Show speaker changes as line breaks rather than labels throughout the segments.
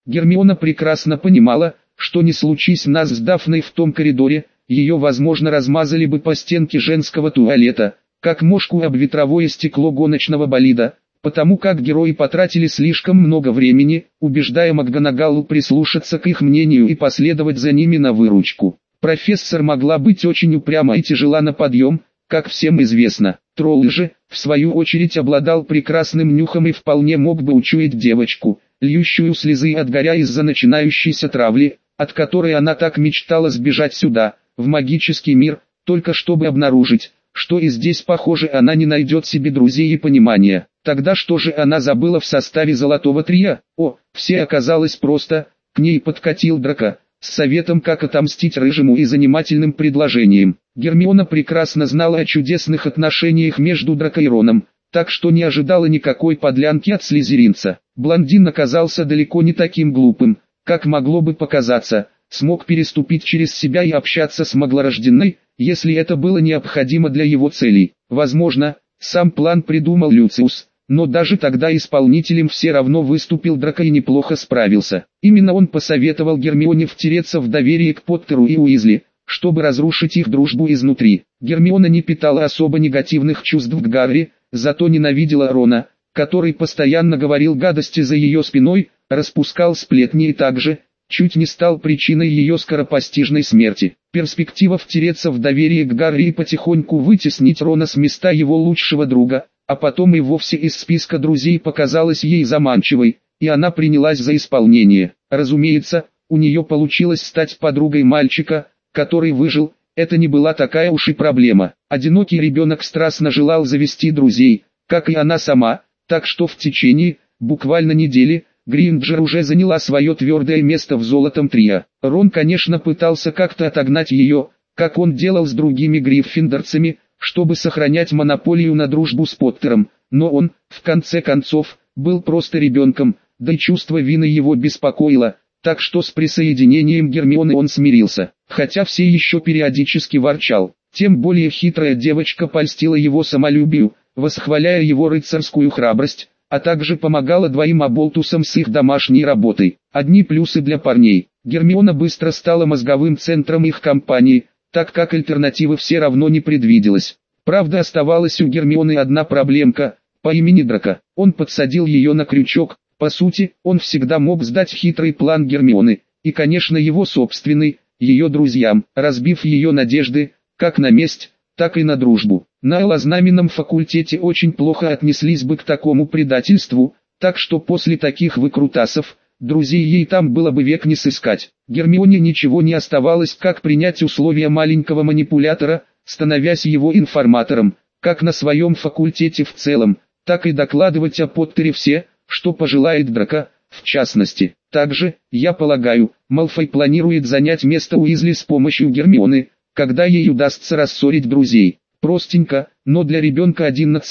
Гермиона прекрасно понимала, что не случись нас с Дафной в том коридоре, ее возможно размазали бы по стенке женского туалета, как мошку об ветровое стекло гоночного болида, потому как герои потратили слишком много времени, убеждая МакГонагалл прислушаться к их мнению и последовать за ними на выручку. Профессор могла быть очень упряма и тяжела на подъем, как всем известно. Тролль же, в свою очередь, обладал прекрасным нюхом и вполне мог бы учуять девочку, льющую слезы от горя из-за начинающейся травли, от которой она так мечтала сбежать сюда, в магический мир, только чтобы обнаружить, что и здесь, похоже, она не найдет себе друзей и понимания. Тогда что же она забыла в составе Золотого Трия? Все оказалось просто. К ней подкатил Драко с советом, как отомстить Рыжему, и занимательным предложением. Гермиона прекрасно знала о чудесных отношениях между Драко и Роном, так что не ожидала никакой подлянки от слизеринца. Блондин оказался далеко не таким глупым, как могло бы показаться, смог переступить через себя и общаться с маглорожденной, если это было необходимо для его целей. Возможно, сам план придумал Люциус, но даже тогда исполнителем все равно выступил Драко и неплохо справился. Именно он посоветовал Гермионе втереться в доверие к Поттеру и Уизли, чтобы разрушить их дружбу изнутри. Гермиона не питала особо негативных чувств к Гарри, зато ненавидела Рона, который постоянно говорил гадости за ее спиной, распускал сплетни и также чуть не стал причиной ее скоропостижной смерти. Перспектива втереться в доверие к Гарри и потихоньку вытеснить Рона с места его лучшего друга, а потом и вовсе из списка друзей, показалась ей заманчивой, и она принялась за исполнение. Разумеется, у нее получилось стать подругой мальчика, который выжил. Это не была такая уж и проблема. Одинокий ребенок страстно желал завести друзей, как и она сама, так что в течение, буквально недели, Гринджер уже заняла свое твердое место в Золотом Трио. Рон, конечно, пытался как-то отогнать ее, как он делал с другими гриффиндорцами, чтобы сохранять монополию на дружбу с Поттером, но он, в конце концов, был просто ребенком, да и чувство вины его беспокоило, так что с присоединением Гермионы он смирился, хотя все еще периодически ворчал. Тем более хитрая девочка польстила его самолюбию, восхваляя его рыцарскую храбрость, а также помогала двоим оболтусам с их домашней работой. Одни плюсы для парней. Гермиона быстро стала мозговым центром их компании, так как альтернативы все равно не предвиделось. Правда, оставалась у Гермионы одна проблемка, по имени Драко. Он подсадил ее на крючок. По сути, он всегда мог сдать хитрый план Гермионы, и, конечно, его собственный, ее друзьям, разбив ее надежды, как на месть, так и на дружбу. На алознаменном факультете очень плохо отнеслись бы к такому предательству, так что после таких выкрутасов, друзей ей там было бы век не сыскать. Гермионе ничего не оставалось, как принять условия маленького манипулятора, становясь его информатором, как на своем факультете в целом, так и докладывать о Поттере все, что пожелает Драко, в частности. Также, я полагаю, Малфой планирует занять место Уизли с помощью Гермионы, когда ей удастся рассорить друзей. Простенько, но для ребенка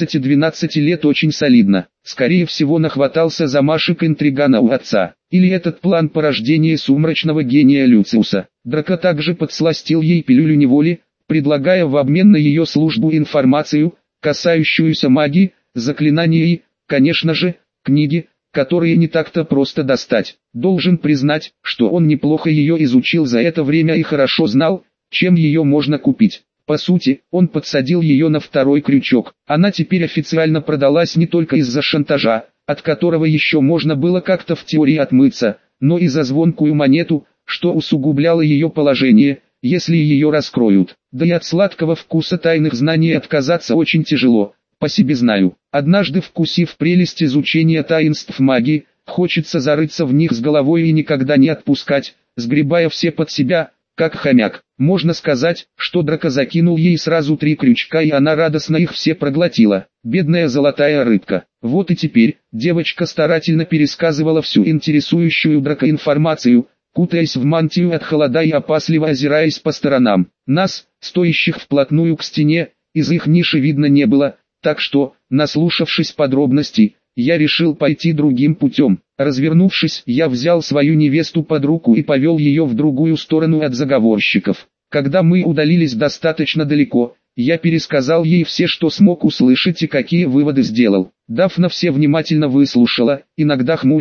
11-12 лет очень солидно. Скорее всего, нахватался замашек интригана у отца. Или этот план порождения сумрачного гения Люциуса. Драко также подсластил ей пилюлю неволи, предлагая в обмен на ее службу информацию, касающуюся магии, заклинаний и, конечно же, книги, которые не так-то просто достать. Должен признать, что он неплохо ее изучил за это время и хорошо знал, чем ее можно купить. По сути, он подсадил ее на второй крючок. Она теперь официально продалась не только из-за шантажа, от которого еще можно было как-то в теории отмыться, но и за звонкую монету, что усугубляло ее положение, если ее раскроют. Да и от сладкого вкуса тайных знаний отказаться очень тяжело, по себе знаю. Однажды вкусив прелесть изучения таинств магии, хочется зарыться в них с головой и никогда не отпускать, сгребая все под себя, как хомяк. Можно сказать, что Драко закинул ей сразу 3 крючка, и она радостно их все проглотила. Бедная золотая рыбка. Вот и теперь, девочка старательно пересказывала всю интересующую Драко информацию, кутаясь в мантию от холода и опасливо озираясь по сторонам. Нас, стоящих вплотную к стене, из их ниши видно не было, так что, наслушавшись подробностей, я решил пойти другим путем. Развернувшись, я взял свою невесту под руку и повел ее в другую сторону от заговорщиков. Когда мы удалились достаточно далеко, я пересказал ей все, что смог услышать и какие выводы сделал. Дафна все внимательно выслушала, иногда хмурясь,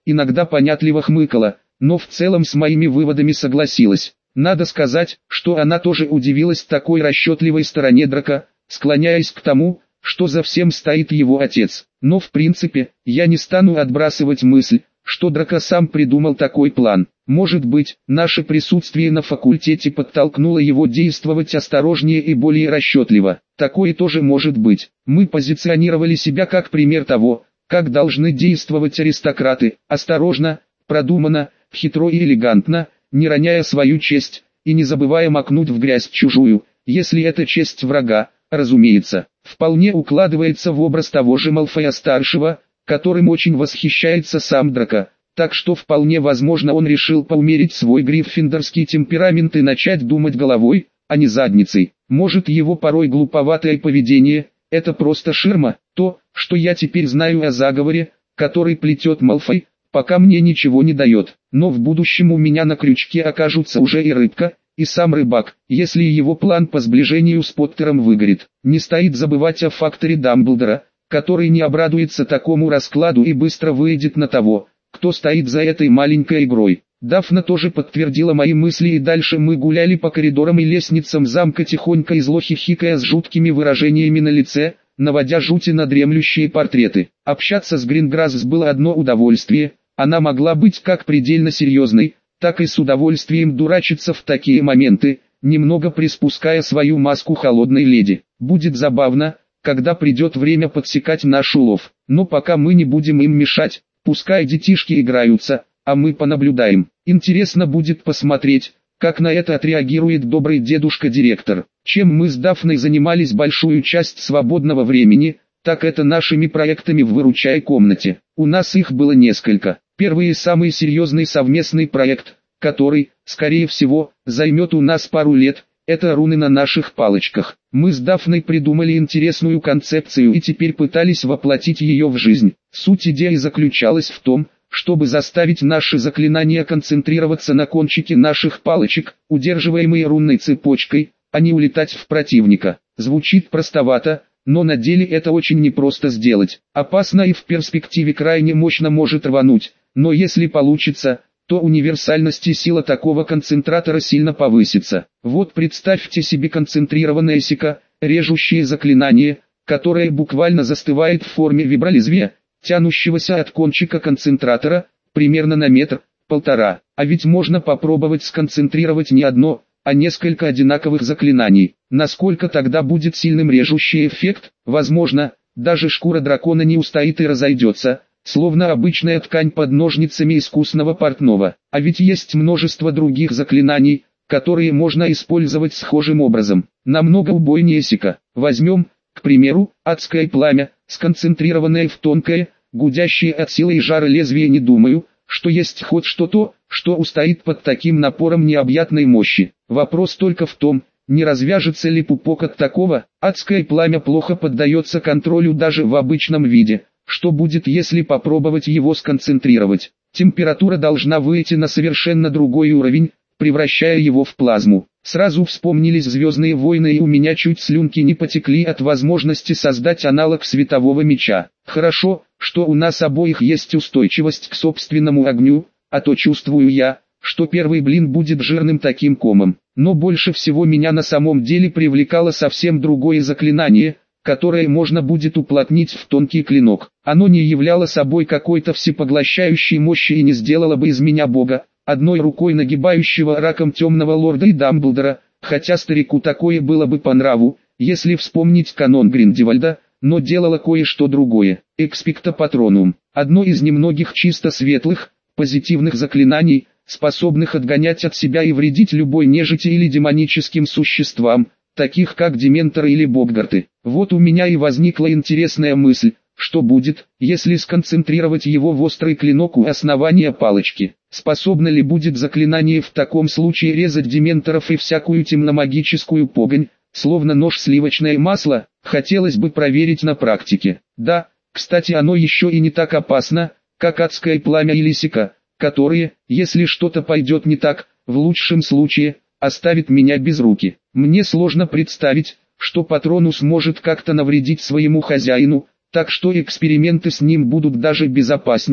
иногда понятливо хмыкала, но в целом с моими выводами согласилась. Надо сказать, что она тоже удивилась такой расчетливой стороне Драка, склоняясь к тому, что за всем стоит его отец. Но в принципе, я не стану отбрасывать мысль, что Драко сам придумал такой план. Может быть, наше присутствие на факультете подтолкнуло его действовать осторожнее и более расчетливо. Такое тоже может быть. Мы позиционировали себя как пример того, как должны действовать аристократы: осторожно, продуманно, хитро и элегантно, не роняя свою честь, и не забывая макнуть в грязь чужую, если это честь врага, разумеется. Вполне укладывается в образ того же Малфоя-старшего, которым очень восхищается сам Драко, так что вполне возможно он решил поумерить свой гриффиндорский темперамент и начать думать головой, а не задницей. Может, его порой глуповатое поведение – это просто ширма. То, что я теперь знаю о заговоре, который плетет Малфой, пока мне ничего не дает. Но в будущем у меня на крючке окажутся уже и рыбка, и сам рыбак, если его план по сближению с Поттером выгорит. Не стоит забывать о факторе Дамблдора, который не обрадуется такому раскладу и быстро выйдет на того, кто стоит за этой маленькой игрой. Дафна тоже подтвердила мои мысли, и дальше мы гуляли по коридорам и лестницам замка, тихонько и зло хихикая с жуткими выражениями на лице, наводя жути на дремлющие портреты. Общаться с Гринграсс было одно удовольствие, она могла быть как предельно серьезной, так и с удовольствием дурачиться в такие моменты, немного приспуская свою маску холодной леди. Будет забавно, когда придет время подсекать наш улов, но пока мы не будем им мешать, пускай детишки играются, а мы понаблюдаем. Интересно будет посмотреть, как на это отреагирует добрый дедушка-директор. Чем мы с Дафной занимались большую часть свободного времени, так это нашими проектами в выручай комнате. У нас их было несколько. Первый и самый серьезный совместный проект, который, скорее всего, займет у нас пару лет, это руны на наших палочках. Мы с Дафной придумали интересную концепцию и теперь пытались воплотить ее в жизнь. Суть идеи заключалась в том, чтобы заставить наши заклинания концентрироваться на кончике наших палочек, удерживаемые рунной цепочкой, а не улетать в противника. Звучит простовато, но на деле это очень непросто сделать. Опасно и в перспективе крайне мощно может рвануть, но если получится, то универсальность и сила такого концентратора сильно повысится. Вот представьте себе концентрированное сика, режущее заклинание, которое буквально застывает в форме вибролезвия, тянущегося от кончика концентратора, примерно на метр-полтора. А ведь можно попробовать сконцентрировать не одно, а несколько одинаковых заклинаний. Насколько тогда будет сильным режущий эффект? Возможно, даже шкура дракона не устоит и разойдется, словно обычная ткань под ножницами искусного портного. А ведь есть множество других заклинаний, которые можно использовать схожим образом. Намного убойнее сика. Возьмем, к примеру, адское пламя, сконцентрированное в тонкое, гудящее от силы и жара лезвие. Не думаю, что есть хоть что-то, что устоит под таким напором необъятной мощи. Вопрос только в том, не развяжется ли пупок от такого. Адское пламя плохо поддается контролю даже в обычном виде. Что будет, если попробовать его сконцентрировать? Температура должна выйти на совершенно другой уровень, превращая его в плазму. Сразу вспомнились «Звездные войны», и у меня чуть слюнки не потекли от возможности создать аналог светового меча. Хорошо, что у нас обоих есть устойчивость к собственному огню, а то чувствую я, что первый блин будет жирным таким комом. Но больше всего меня на самом деле привлекало совсем другое заклинание, которое можно будет уплотнить в тонкий клинок. Оно не являло собой какой-то всепоглощающей мощи и не сделало бы из меня бога, одной рукой нагибающего раком темного лорда и Дамблдора, хотя старику такое было бы по нраву, если вспомнить канон Гриндевальда, но делало кое-что другое. Экспекто Патронум. Одно из немногих чисто светлых, позитивных заклинаний, способных отгонять от себя и вредить любой нежити или демоническим существам, таких как дементоры или боггарты. Вот у меня и возникла интересная мысль, что будет, если сконцентрировать его в острый клинок у основания палочки. Способно ли будет заклинание в таком случае резать дементоров и всякую темномагическую погонь, словно нож сливочное масло? Хотелось бы проверить на практике. Да, кстати, оно еще и не так опасно, как адское пламя или сика, которые, если что-то пойдет не так, в лучшем случае, оставит меня без руки. Мне сложно представить, что Патронус может как-то навредить своему хозяину, так что эксперименты с ним будут даже безопаснее,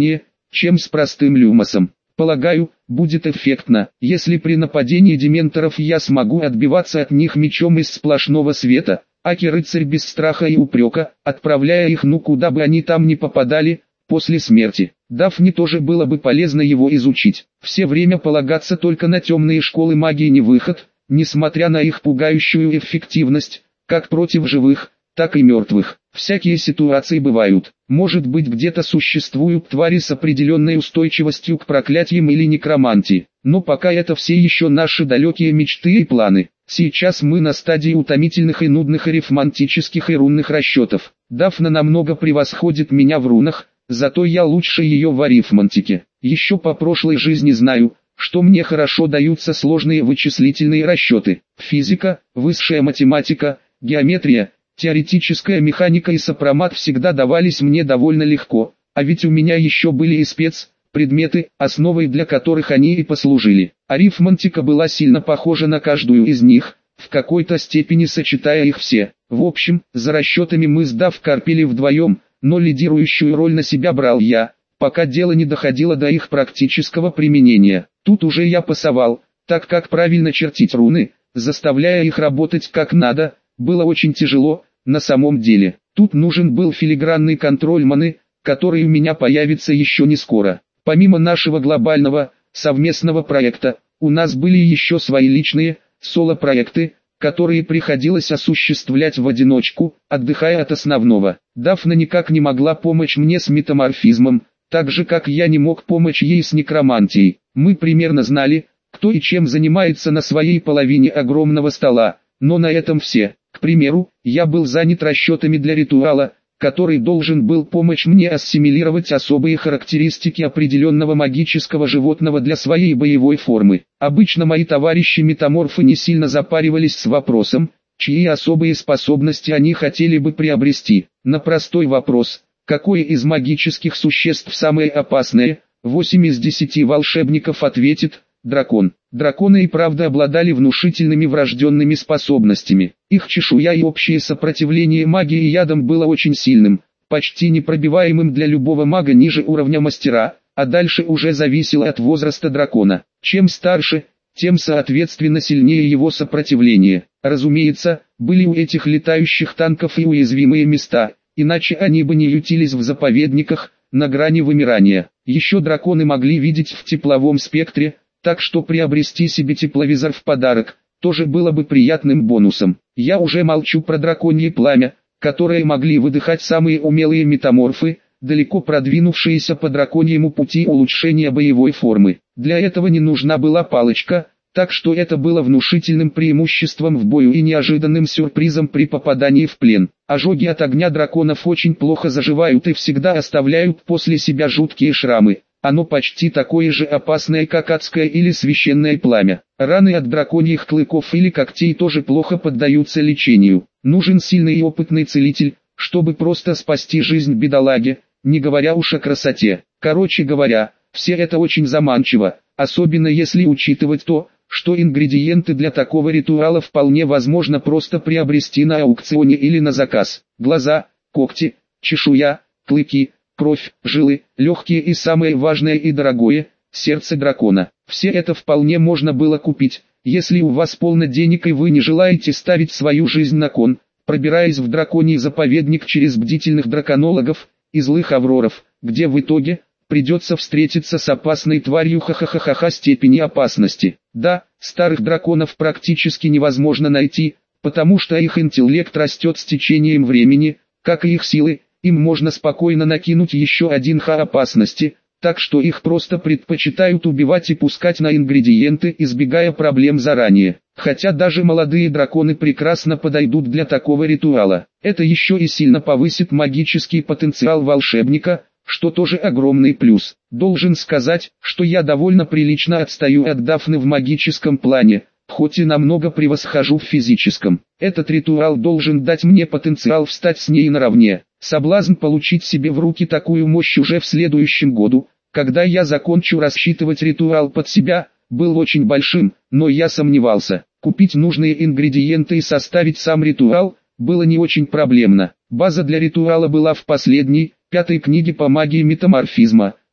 чем с простым люмосом. Полагаю, будет эффектно, если при нападении дементоров я смогу отбиваться от них мечом из сплошного света, аки-рыцарь без страха и упрека, отправляя их куда бы они там ни попадали, после смерти. Дафне тоже было бы полезно его изучить. Все время полагаться только на темные школы магии не выход, несмотря на их пугающую эффективность, как против живых, так и мертвых. Всякие ситуации бывают. Может быть, где-то существуют твари с определенной устойчивостью к проклятиям или некромантии. Но пока это все еще наши далекие мечты и планы. Сейчас мы на стадии утомительных и нудных арифмантических и рунных расчетов. Дафна намного превосходит меня в рунах, зато я лучше ее в арифмантике. Еще по прошлой жизни знаю, что мне хорошо даются сложные вычислительные расчеты. Физика, высшая математика, геометрия, теоретическая механика и сопромат всегда давались мне довольно легко, а ведь у меня еще были и предметы, основой для которых они и послужили. Арифмантика была сильно похожа на каждую из них, в какой-то степени сочетая их все. В общем, за расчетами мы с Дав корпели вдвоем, но лидирующую роль на себя брал я, пока дело не доходило до их практического применения. Тут уже я пасовал, так как правильно чертить руны, заставляя их работать как надо, было очень тяжело, на самом деле. Тут нужен был филигранный контроль маны, который у меня появится еще не скоро. Помимо нашего глобального, совместного проекта, у нас были еще свои личные, соло-проекты, которые приходилось осуществлять в одиночку, отдыхая от основного. Дафна никак не могла помочь мне с метаморфизмом, так же как я не мог помочь ей с некромантией. Мы примерно знали, кто и чем занимается на своей половине огромного стола, но на этом все. К примеру, я был занят расчетами для ритуала, который должен был помочь мне ассимилировать особые характеристики определенного магического животного для своей боевой формы. Обычно мои товарищи-метаморфы не сильно запаривались с вопросом, чьи особые способности они хотели бы приобрести. На простой вопрос, какое из магических существ самое опасное, 8 из 10 волшебников ответит – дракон. Драконы и правда обладали внушительными врожденными способностями. Их чешуя и общее сопротивление магии и ядам было очень сильным, почти непробиваемым для любого мага ниже уровня мастера, а дальше уже зависело от возраста дракона. Чем старше, тем соответственно сильнее его сопротивление. Разумеется, были у этих летающих танков и уязвимые места, иначе они бы не ютились в заповедниках, на грани вымирания. Еще драконы могли видеть в тепловом спектре, так что приобрести себе тепловизор в подарок, тоже было бы приятным бонусом. Я уже молчу про драконье пламя, которое могли выдыхать самые умелые метаморфы, далеко продвинувшиеся по драконьему пути улучшения боевой формы. Для этого не нужна была палочка, так что это было внушительным преимуществом в бою и неожиданным сюрпризом при попадании в плен. Ожоги от огня драконов очень плохо заживают и всегда оставляют после себя жуткие шрамы. Оно почти такое же опасное, как адское или священное пламя. Раны от драконьих клыков или когтей тоже плохо поддаются лечению. Нужен сильный и опытный целитель, чтобы просто спасти жизнь бедолаге, не говоря уж о красоте. Короче говоря, все это очень заманчиво, особенно если учитывать то, что ингредиенты для такого ритуала вполне возможно просто приобрести на аукционе или на заказ. Глаза, когти, чешуя, клыки, кровь, жилы, легкие и самое важное и дорогое – сердце дракона. Все это вполне можно было купить, если у вас полно денег и вы не желаете ставить свою жизнь на кон, пробираясь в драконий заповедник через бдительных драконологов и злых авроров, где в итоге придется встретиться с опасной тварью ха-ха-ха-ха степени опасности. Да, старых драконов практически невозможно найти, потому что их интеллект растет с течением времени, как и их силы. Им можно спокойно накинуть еще один ха опасности, так что их просто предпочитают убивать и пускать на ингредиенты, избегая проблем заранее. Хотя даже молодые драконы прекрасно подойдут для такого ритуала. Это еще и сильно повысит магический потенциал волшебника, что тоже огромный плюс. Должен сказать, что я довольно прилично отстаю от Дафны в магическом плане, хоть и намного превосхожу в физическом. Этот ритуал должен дать мне потенциал встать с ней наравне. Соблазн получить себе в руки такую мощь уже в следующем году, когда я закончу рассчитывать ритуал под себя, был очень большим, но я сомневался. Купить нужные ингредиенты и составить сам ритуал было не очень проблемно. База для ритуала была в последней, 5-й книге по магии метаморфизма,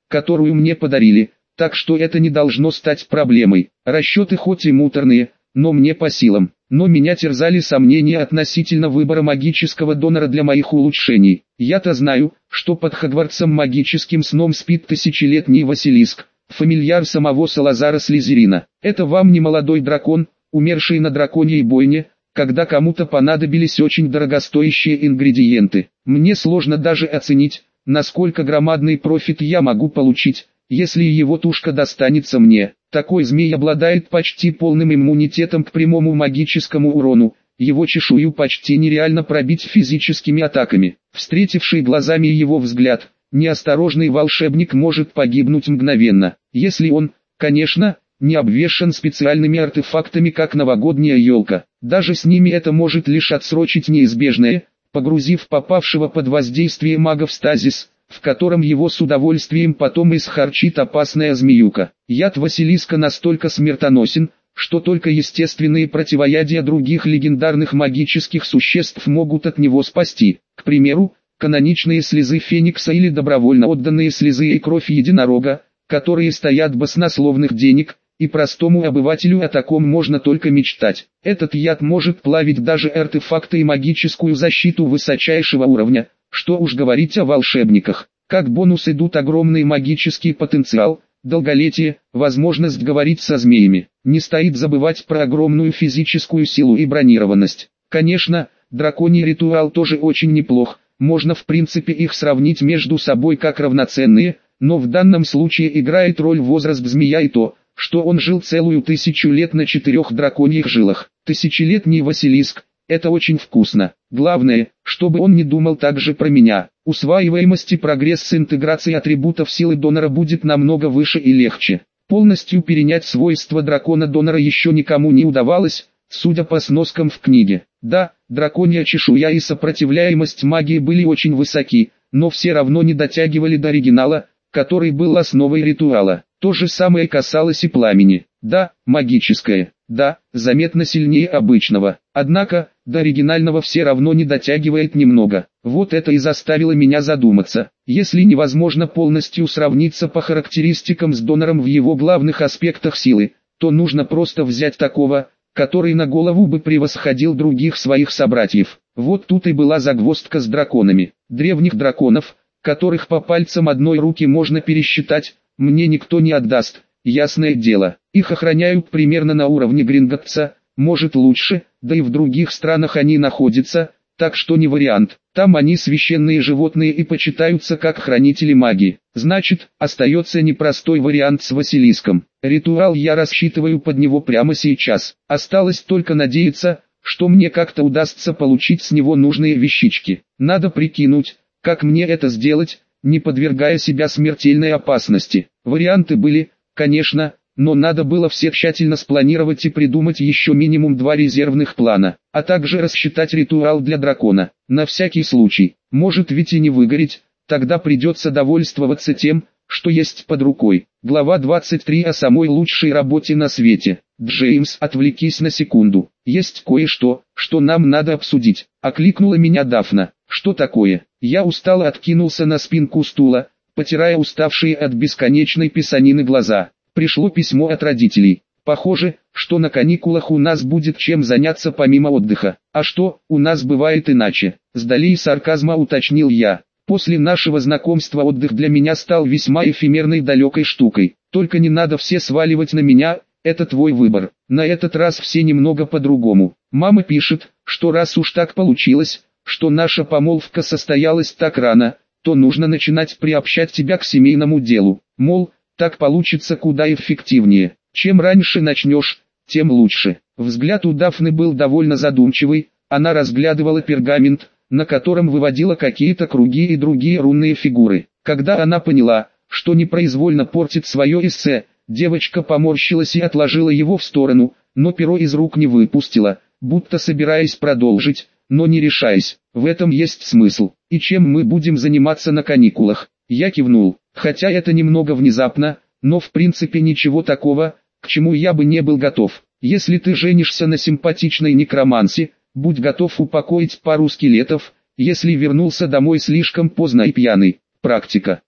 которую мне подарили, так что это не должно стать проблемой. Расчеты хоть и муторные, но мне по силам. Но меня терзали сомнения относительно выбора магического донора для моих улучшений. Я-то знаю, что под Хогвартсом магическим сном спит тысячелетний Василиск, фамильяр самого Салазара Слизерина. Это вам не молодой дракон, умерший на драконьей бойне, когда кому-то понадобились очень дорогостоящие ингредиенты. Мне сложно даже оценить, насколько громадный профит я могу получить, если его тушка достанется мне. Такой змей обладает почти полным иммунитетом к прямому магическому урону, его чешую почти нереально пробить физическими атаками. Встретивший глазами его взгляд, неосторожный волшебник может погибнуть мгновенно, если он, конечно, не обвешан специальными артефактами, как новогодняя елка. Даже с ними это может лишь отсрочить неизбежное, погрузив попавшего под воздействие мага в стазис, в котором его с удовольствием потом исхарчит опасная змеюка. Яд Василиска настолько смертоносен, что только естественные противоядия других легендарных магических существ могут от него спасти. К примеру, каноничные слезы Феникса или добровольно отданные слезы и кровь единорога, которые стоят баснословных денег, и простому обывателю о таком можно только мечтать. Этот яд может плавить даже артефакты и магическую защиту высочайшего уровня, что уж говорить о волшебниках. Как бонус идут огромный магический потенциал, долголетие, возможность говорить со змеями. Не стоит забывать про огромную физическую силу и бронированность. Конечно, драконий ритуал тоже очень неплох, можно в принципе их сравнить между собой как равноценные, но в данном случае играет роль возраст змея и то, что он жил целую 1000 лет на 4 драконьих жилах. Тысячелетний Василиск – это очень вкусно. Главное, чтобы он не думал так же про меня. Усваиваемость и прогресс с интеграцией атрибутов силы донора будет намного выше и легче. Полностью перенять свойства дракона-донора еще никому не удавалось, судя по сноскам в книге. Да, драконья чешуя и сопротивляемость магии были очень высоки, но все равно не дотягивали до оригинала, который был основой ритуала. То же самое касалось и пламени. Да, магическое. Да, заметно сильнее обычного. Однако, до оригинального все равно не дотягивает немного. Вот это и заставило меня задуматься. Если невозможно полностью сравниться по характеристикам с донором в его главных аспектах силы, то нужно просто взять такого, который на голову бы превосходил других своих собратьев. Вот тут и была загвоздка с драконами. Древних драконов, которых по пальцам одной руки можно пересчитать, мне никто не отдаст, ясное дело. Их охраняют примерно на уровне Гринготтса, может лучше, да и в других странах они находятся, так что не вариант. Там они священные животные и почитаются как хранители магии. Значит, остается непростой вариант с Василиском. Ритуал я рассчитываю под него прямо сейчас. Осталось только надеяться, что мне как-то удастся получить с него нужные вещички. Надо прикинуть, как мне это сделать, не подвергая себя смертельной опасности. Варианты были, конечно, но надо было все тщательно спланировать и придумать еще минимум 2 резервных плана, а также рассчитать ритуал для дракона, на всякий случай. Может ведь и не выгореть, тогда придется довольствоваться тем, что есть под рукой. Глава 23 о самой лучшей работе на свете. Джеймс, отвлекись на секунду. Есть кое-что, что нам надо обсудить. Окликнула меня Дафна. Что такое? Я устало откинулся на спинку стула, потирая уставшие от бесконечной писанины глаза. Пришло письмо от родителей. Похоже, что на каникулах у нас будет чем заняться помимо отдыха. А что, у нас бывает иначе? С долей сарказма уточнил я. После нашего знакомства отдых для меня стал весьма эфемерной далекой штукой. Только не надо все сваливать на меня, это твой выбор. На этот раз все немного по-другому. Мама пишет, что раз уж так получилось, что наша помолвка состоялась так рано, то нужно начинать приобщать тебя к семейному делу. Мол, так получится куда эффективнее. Чем раньше начнешь, тем лучше. Взгляд у Дафны был довольно задумчивый, она разглядывала пергамент, на котором выводила какие-то круги и другие рунные фигуры. Когда она поняла, что непроизвольно портит свое эссе, девочка поморщилась и отложила его в сторону, но перо из рук не выпустила, будто собираясь продолжить, но не решаясь. В этом есть смысл. И чем мы будем заниматься на каникулах? Я кивнул, хотя это немного внезапно, но в принципе ничего такого, к чему я бы не был готов. Если ты женишься на симпатичной некромансе, будь готов упокоить пару скелетов, если вернулся домой слишком поздно и пьяный. Практика.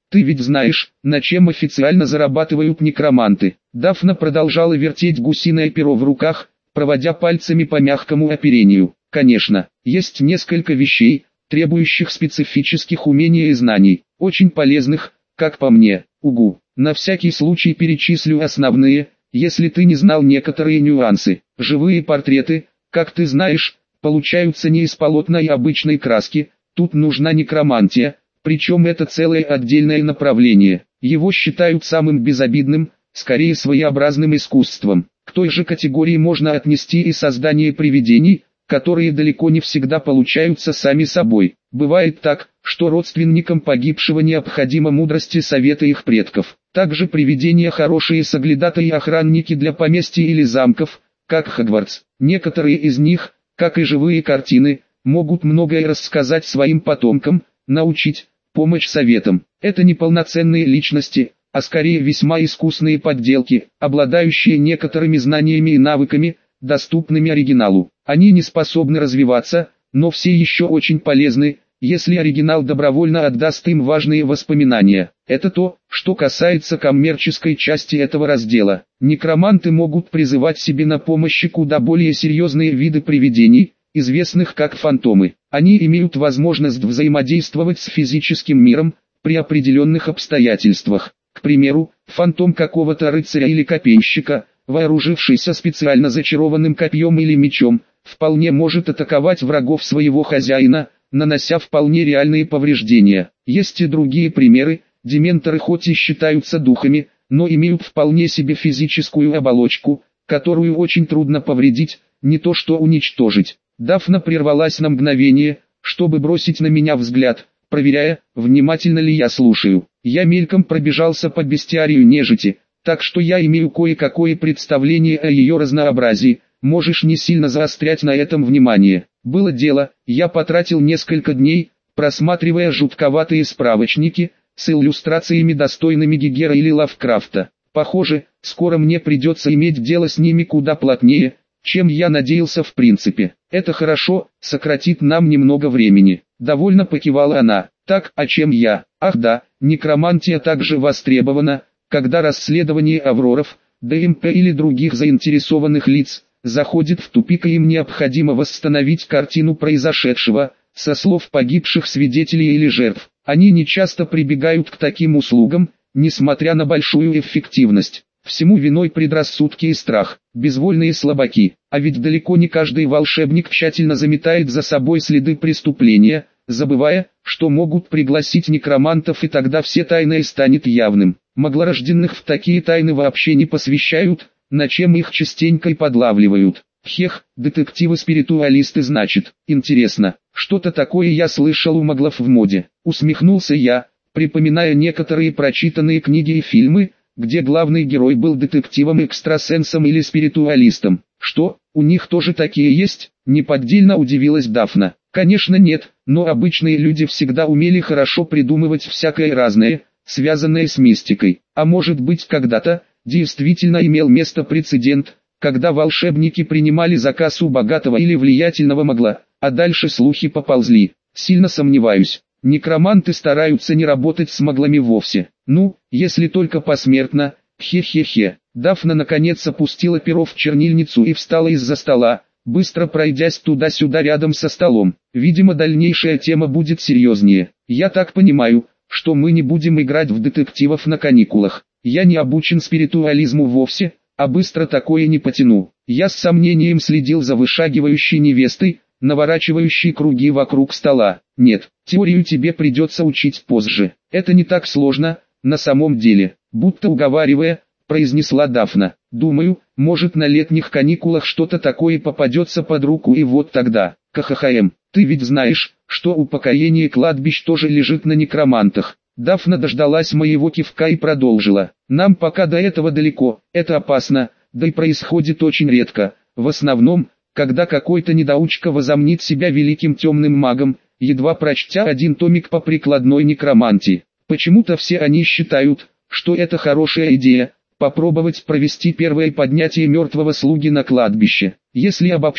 Ты ведь знаешь, на чем официально зарабатывают некроманты. Дафна продолжала вертеть гусиное перо в руках, проводя пальцами по мягкому оперению. Конечно, есть несколько вещей, требующих специфических умений и знаний, очень полезных, как по мне. Угу. На всякий случай перечислю основные, если ты не знал некоторые нюансы. Живые портреты, как ты знаешь, получаются не из полотна и обычной краски, тут нужна некромантия, причем это целое отдельное направление. Его считают самым безобидным, скорее своеобразным искусством. К той же категории можно отнести и создание привидений, которые далеко не всегда получаются сами собой. Бывает так, что родственникам погибшего необходима мудрость и советы их предков. Также привидения хорошие соглядатые и охранники для поместья или замков, как Хогвартс. Некоторые из них, как и живые картины, могут многое рассказать своим потомкам, научить, помочь советам. Это не полноценные личности, а скорее весьма искусные подделки, обладающие некоторыми знаниями и навыками, доступными оригиналу. Они не способны развиваться, но все еще очень полезны, если оригинал добровольно отдаст им важные воспоминания. Это то, что касается коммерческой части этого раздела. Некроманты могут призывать себе на помощь куда более серьезные виды привидений, известных как фантомы. Они имеют возможность взаимодействовать с физическим миром, при определенных обстоятельствах. К примеру, фантом какого-то рыцаря или копейщика, вооружившийся специально зачарованным копьем или мечом, вполне может атаковать врагов своего хозяина, нанося вполне реальные повреждения. Есть и другие примеры. Дементоры хоть и считаются духами, но имеют вполне себе физическую оболочку, которую очень трудно повредить, не то что уничтожить. Дафна прервалась на мгновение, чтобы бросить на меня взгляд, проверяя, внимательно ли я слушаю. Я мельком пробежался по бестиарию нежити, так что я имею кое-какое представление о ее разнообразии, можешь не сильно заострять на этом внимание. Было дело, я потратил несколько дней, просматривая жутковатые справочники, с иллюстрациями достойными Гигера или Лавкрафта. Похоже, скоро мне придется иметь дело с ними куда плотнее, чем я надеялся в принципе. Это хорошо, сократит нам немного времени. Довольно покивала она. Так, о чем я? Ах да, некромантия также востребована, когда расследование авроров, ДМП или других заинтересованных лиц, заходит в тупик и им необходимо восстановить картину произошедшего, со слов погибших свидетелей или жертв. Они нечасто прибегают к таким услугам, несмотря на большую эффективность. Всему виной предрассудки и страх, безвольные слабаки. А ведь далеко не каждый волшебник тщательно заметает за собой следы преступления, забывая, что могут пригласить некромантов, и тогда все тайное станет явным. Маглорожденных в такие тайны вообще не посвящают, на чем их частенько и подлавливают. Хех, детективы-спиритуалисты значит. Интересно, что-то такое я слышал у маглов в моде. Усмехнулся я, припоминая некоторые прочитанные книги и фильмы, где главный герой был детективом, экстрасенсом или спиритуалистом. Что, у них тоже такие есть? Неподдельно удивилась Дафна. Конечно нет, но обычные люди всегда умели хорошо придумывать всякое разное, связанное с мистикой. А может быть, когда-то действительно имел место прецедент, когда волшебники принимали заказ у богатого или влиятельного магла, а дальше слухи поползли. Сильно сомневаюсь. Некроманты стараются не работать с маглами вовсе. Ну, если только посмертно. Хе-хе-хе. Дафна наконец опустила перо в чернильницу и встала из-за стола, быстро пройдясь туда-сюда рядом со столом. Видимо, дальнейшая тема будет серьезнее. Я так понимаю, что мы не будем играть в детективов на каникулах. Я не обучен спиритуализму вовсе, а быстро такое не потяну. Я с сомнением следил за вышагивающей невестой, наворачивающей круги вокруг стола. Нет, теорию тебе придется учить позже. Это не так сложно, на самом деле. Будто уговаривая, произнесла Дафна. Думаю, может на летних каникулах что-то такое попадется под руку, и вот тогда. КХХМ, ты ведь знаешь, что упокоение кладбищ тоже лежит на некромантах. Дафна дождалась моего кивка и продолжила. Нам пока до этого далеко, это опасно, да и происходит очень редко. В основном, когда какой-то недоучка возомнит себя великим темным магом, едва прочтя один томик по прикладной некромантии. Почему-то все они считают, что это хорошая идея, попробовать провести первое поднятие мертвого слуги на кладбище. Если обобщить,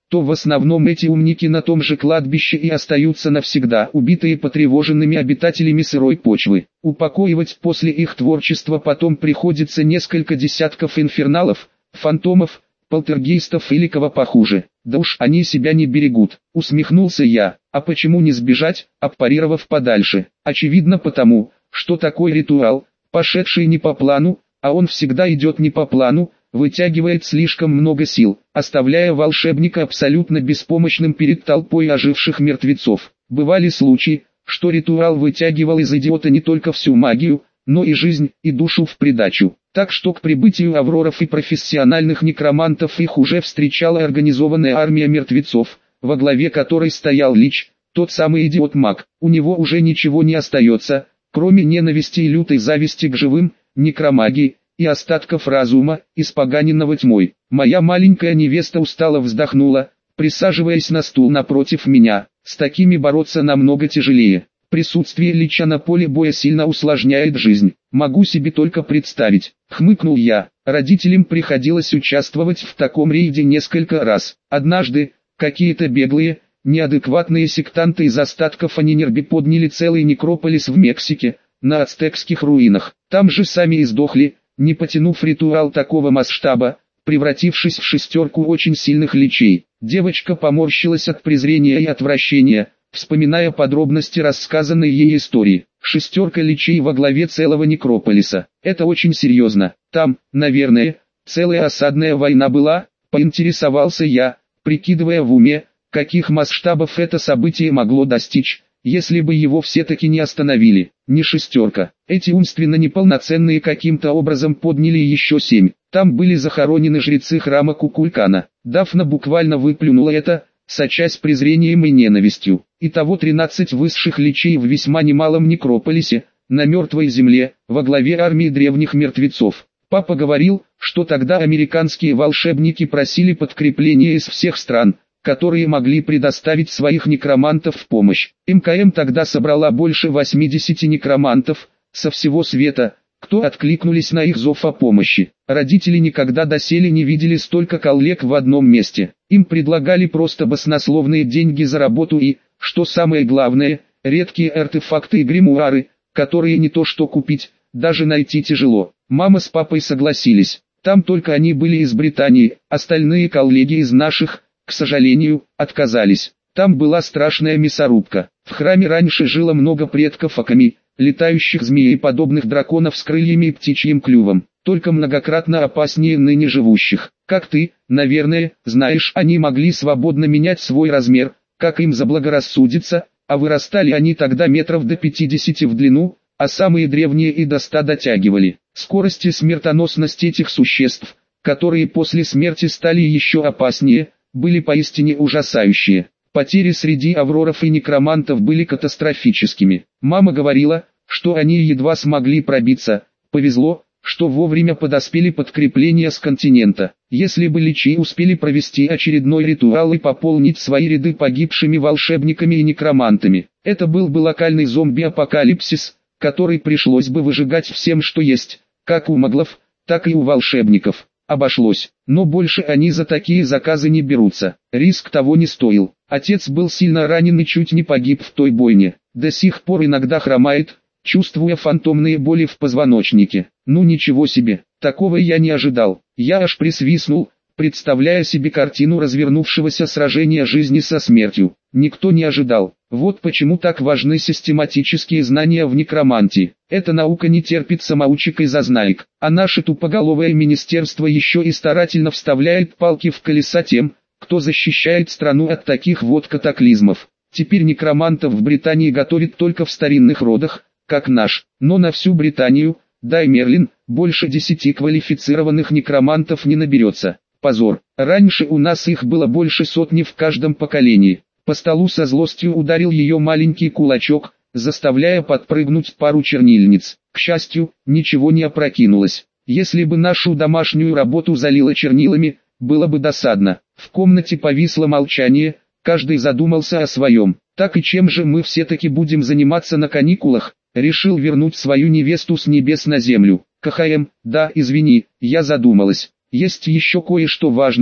то в основном эти умники на том же кладбище и остаются навсегда, убитые потревоженными обитателями сырой почвы. Упокоивать после их творчества потом приходится несколько десятков инферналов, фантомов, полтергейстов или кого похуже. Да уж они себя не берегут, усмехнулся я. А почему не сбежать, аппарировав подальше? Очевидно потому, что такой ритуал, пошедший не по плану, а он всегда идет не по плану, вытягивает слишком много сил, оставляя волшебника абсолютно беспомощным перед толпой оживших мертвецов. Бывали случаи, что ритуал вытягивал из идиота не только всю магию, но и жизнь, и душу в придачу. Так что к прибытию авроров и профессиональных некромантов их уже встречала организованная армия мертвецов, во главе которой стоял Лич, тот самый идиот-маг. У него уже ничего не остается, кроме ненависти и лютой зависти к живым, некромагии, и остатков разума, испоганенного тьмой. Моя маленькая невеста устало вздохнула, присаживаясь на стул напротив меня. С такими бороться намного тяжелее. Присутствие Лича на поле боя сильно усложняет жизнь. Могу себе только представить. Хмыкнул я. Родителям приходилось участвовать в таком рейде несколько раз. Однажды, какие-то беглые, неадекватные сектанты из остатков Анинерби подняли целый некрополис в Мексике, на ацтекских руинах. Там же сами и сдохли, не потянув ритуал такого масштаба, превратившись в шестерку очень сильных личей. Девочка поморщилась от презрения и отвращения, вспоминая подробности рассказанной ей истории. Шестерка личей во главе целого некрополиса. Это очень серьезно. Там, наверное, целая осадная война была, поинтересовался я, прикидывая в уме, каких масштабов это событие могло достичь, если бы его все-таки не остановили. Не шестерка. Эти умственно неполноценные каким-то образом подняли еще 7. Там были захоронены жрецы храма Кукулькана. Дафна буквально выплюнула это, сочась презрением и ненавистью. Итого 13 высших личей в весьма немалом некрополисе, на мертвой земле, во главе армии древних мертвецов. Папа говорил, что тогда американские волшебники просили подкрепления из всех стран, которые могли предоставить своих некромантов в помощь. МКМ тогда собрала больше 80 некромантов, со всего света, кто откликнулись на их зов о помощи. Родители никогда доселе не видели столько коллег в одном месте. Им предлагали просто баснословные деньги за работу и, что самое главное, редкие артефакты и гримуары, которые не то что купить, даже найти тяжело. Мама с папой согласились. Там только они были из Британии, остальные коллеги из наших, к сожалению, отказались. Там была страшная мясорубка. В храме раньше жило много предков Аками, летающих змееподобных драконов с крыльями и птичьим клювом, только многократно опаснее ныне живущих. Как ты, наверное, знаешь, они могли свободно менять свой размер, как им заблагорассудится, а вырастали они тогда метров до 50 в длину, а самые древние и до 100 дотягивали. Скорость и смертоносность этих существ, которые после смерти стали еще опаснее, были поистине ужасающие. Потери среди авроров и некромантов были катастрофическими. Мама говорила, что они едва смогли пробиться. Повезло, что вовремя подоспели подкрепления с континента. Если бы личи успели провести очередной ритуал и пополнить свои ряды погибшими волшебниками и некромантами, это был бы локальный зомби-апокалипсис, который пришлось бы выжигать всем, что есть, как у маглов, так и у волшебников. Обошлось, но больше они за такие заказы не берутся. Риск того не стоил. Отец был сильно ранен и чуть не погиб в той бойне. До сих пор иногда хромает, чувствуя фантомные боли в позвоночнике. Ну ничего себе, такого я не ожидал. Я аж присвистнул, представляя себе картину развернувшегося сражения жизни со смертью. Никто не ожидал. Вот почему так важны систематические знания в некромантии. Эта наука не терпит самоучек и зазнаек, а наше тупоголовое министерство еще и старательно вставляет палки в колеса тем, кто защищает страну от таких вот катаклизмов. Теперь некромантов в Британии готовят только в старинных родах, как наш, но на всю Британию, дай Мерлин, больше 10 квалифицированных некромантов не наберется. Позор. Раньше у нас их было больше сотни в каждом поколении. По столу со злостью ударил ее маленький кулачок, заставляя подпрыгнуть пару чернильниц. К счастью, ничего не опрокинулось. Если бы нашу домашнюю работу залило чернилами, было бы досадно. В комнате повисло молчание, каждый задумался о своем. Так и чем же мы все-таки будем заниматься на каникулах? Решил вернуть свою невесту с небес на землю. КХМ, да, извини, я задумалась. Есть еще кое-что важное,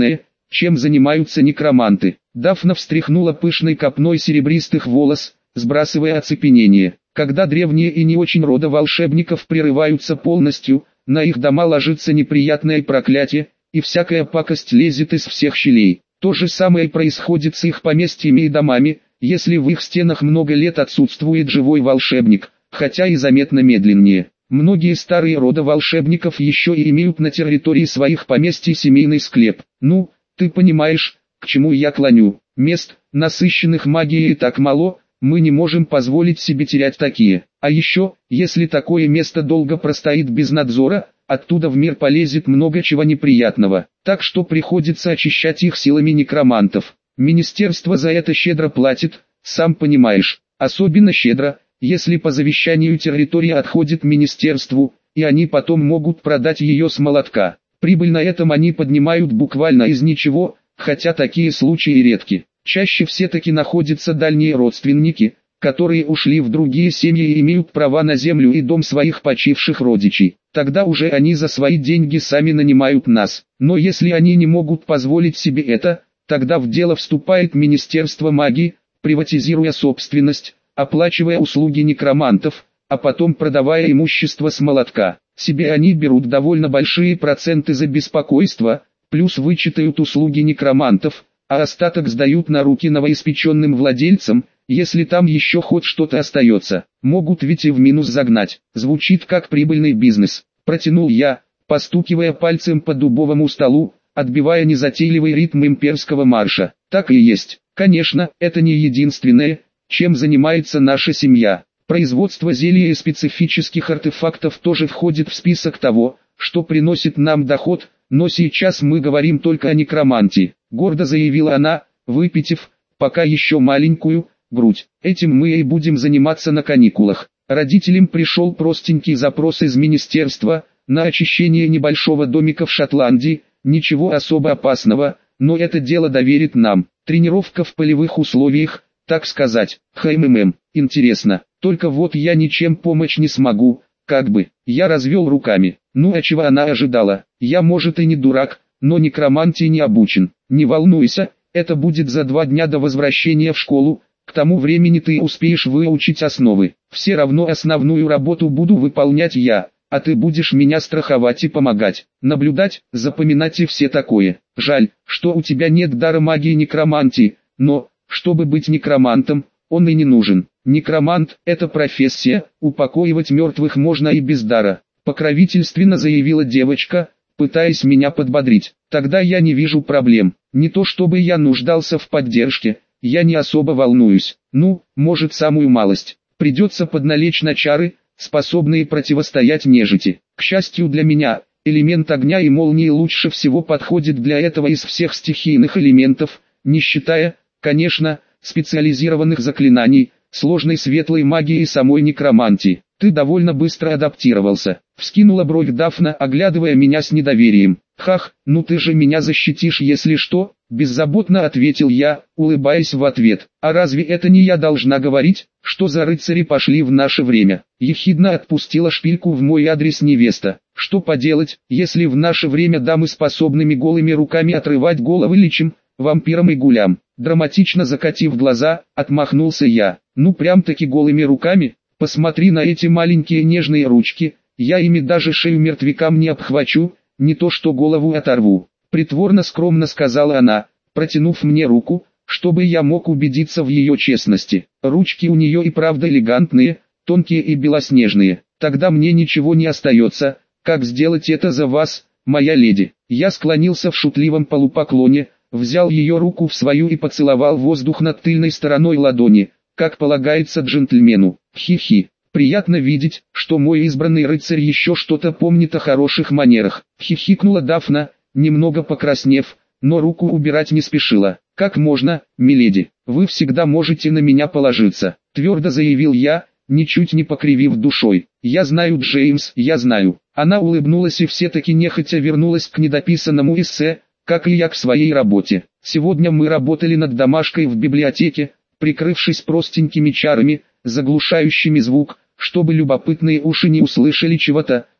чем занимаются некроманты. Дафна встряхнула пышной копной серебристых волос, сбрасывая оцепенение. Когда древние и не очень рода волшебников прерываются полностью, на их дома ложится неприятное проклятие, и всякая пакость лезет из всех щелей. То же самое происходит с их поместьями и домами, если в их стенах много лет отсутствует живой волшебник, хотя и заметно медленнее. Многие старые рода волшебников еще и имеют на территории своих поместий семейный склеп. Ну, ты понимаешь, к чему я клоню. Мест, насыщенных магией, и так мало, мы не можем позволить себе терять такие. А еще, если такое место долго простоит без надзора, оттуда в мир полезет много чего неприятного. Так что приходится очищать их силами некромантов. Министерство за это щедро платит, сам понимаешь. Особенно щедро, если по завещанию территория отходит министерству, и они потом могут продать ее с молотка. Прибыль на этом они поднимают буквально из ничего, хотя такие случаи редки. Чаще все-таки находятся дальние родственники, которые ушли в другие семьи и имеют права на землю и дом своих почивших родичей. Тогда уже они за свои деньги сами нанимают нас. Но если они не могут позволить себе это, тогда в дело вступает Министерство магии, приватизируя собственность, оплачивая услуги некромантов, а потом продавая имущество с молотка. Себе они берут довольно большие проценты за беспокойство, плюс вычитают услуги некромантов, а остаток сдают на руки новоиспеченным владельцам, если там еще хоть что-то остается. Могут ведь и в минус загнать. Звучит как прибыльный бизнес. Протянул я, постукивая пальцем по дубовому столу, отбивая незатейливый ритм имперского марша. Так и есть. Конечно, это не единственное, чем занимается наша семья. Производство зелий и специфических артефактов тоже входит в список того, что приносит нам доход, но сейчас мы говорим только о некромантии, гордо заявила она, выпитив, пока еще маленькую, грудь. Этим мы и будем заниматься на каникулах. Родителям пришел простенький запрос из министерства, на очищение небольшого домика в Шотландии, ничего особо опасного, но это дело доверит нам. Тренировка в полевых условиях, так сказать. Интересно, только вот я ничем помочь не смогу, как бы. Я развел руками. Ну а чего она ожидала? Я может и не дурак, но некромантии не обучен. Не волнуйся, это будет за 2 дня до возвращения в школу, к тому времени ты успеешь выучить основы. Все равно основную работу буду выполнять я, а ты будешь меня страховать и помогать, наблюдать, запоминать и все такое. Жаль, что у тебя нет дара магии некромантии, но, чтобы быть некромантом, он и не нужен. Некромант – это профессия, упокоивать мертвых можно и без дара, покровительственно заявила девочка, пытаясь меня подбодрить. Тогда я не вижу проблем. Не то чтобы я нуждался в поддержке, я не особо волнуюсь. Ну, может самую малость. Придется подналечь на чары, способные противостоять нежити. К счастью для меня, элемент огня и молнии лучше всего подходит для этого из всех стихийных элементов, не считая, конечно, специализированных заклинаний, сложной светлой магии и самой некромантии. Ты довольно быстро адаптировался. Вскинула бровь Дафна, оглядывая меня с недоверием. Хах, ну ты же меня защитишь, если что, беззаботно ответил я, улыбаясь в ответ. А разве это не я должна говорить, что за рыцари пошли в наше время? Ехидно отпустила шпильку в мой адрес невеста. Что поделать, если в наше время дамы способными голыми руками отрывать головы личим, вампирам и гулям? Драматично закатив глаза, отмахнулся я. Ну прям-таки голыми руками? Посмотри на эти маленькие нежные ручки, я ими даже шею мертвякам не обхвачу, не то что голову оторву. Притворно скромно сказала она, протянув мне руку, чтобы я мог убедиться в ее честности. Ручки у нее и правда элегантные, тонкие и белоснежные. Тогда мне ничего не остается, как сделать это за вас, моя леди. Я склонился в шутливом полупоклоне, взял ее руку в свою и поцеловал воздух над тыльной стороной ладони, как полагается джентльмену. Хи-хи. Приятно видеть, что мой избранный рыцарь еще что-то помнит о хороших манерах. Хихикнула Дафна, немного покраснев, но руку убирать не спешила. Как можно, миледи, вы всегда можете на меня положиться, твердо заявил я, ничуть не покривив душой. Я знаю, Джеймс, я знаю. Она улыбнулась и все-таки нехотя вернулась к недописанному эссе, как и я к своей работе. Сегодня мы работали над домашкой в библиотеке, прикрывшись простенькими чарами, заглушающими звук, чтобы любопытные уши не услышали чего-то,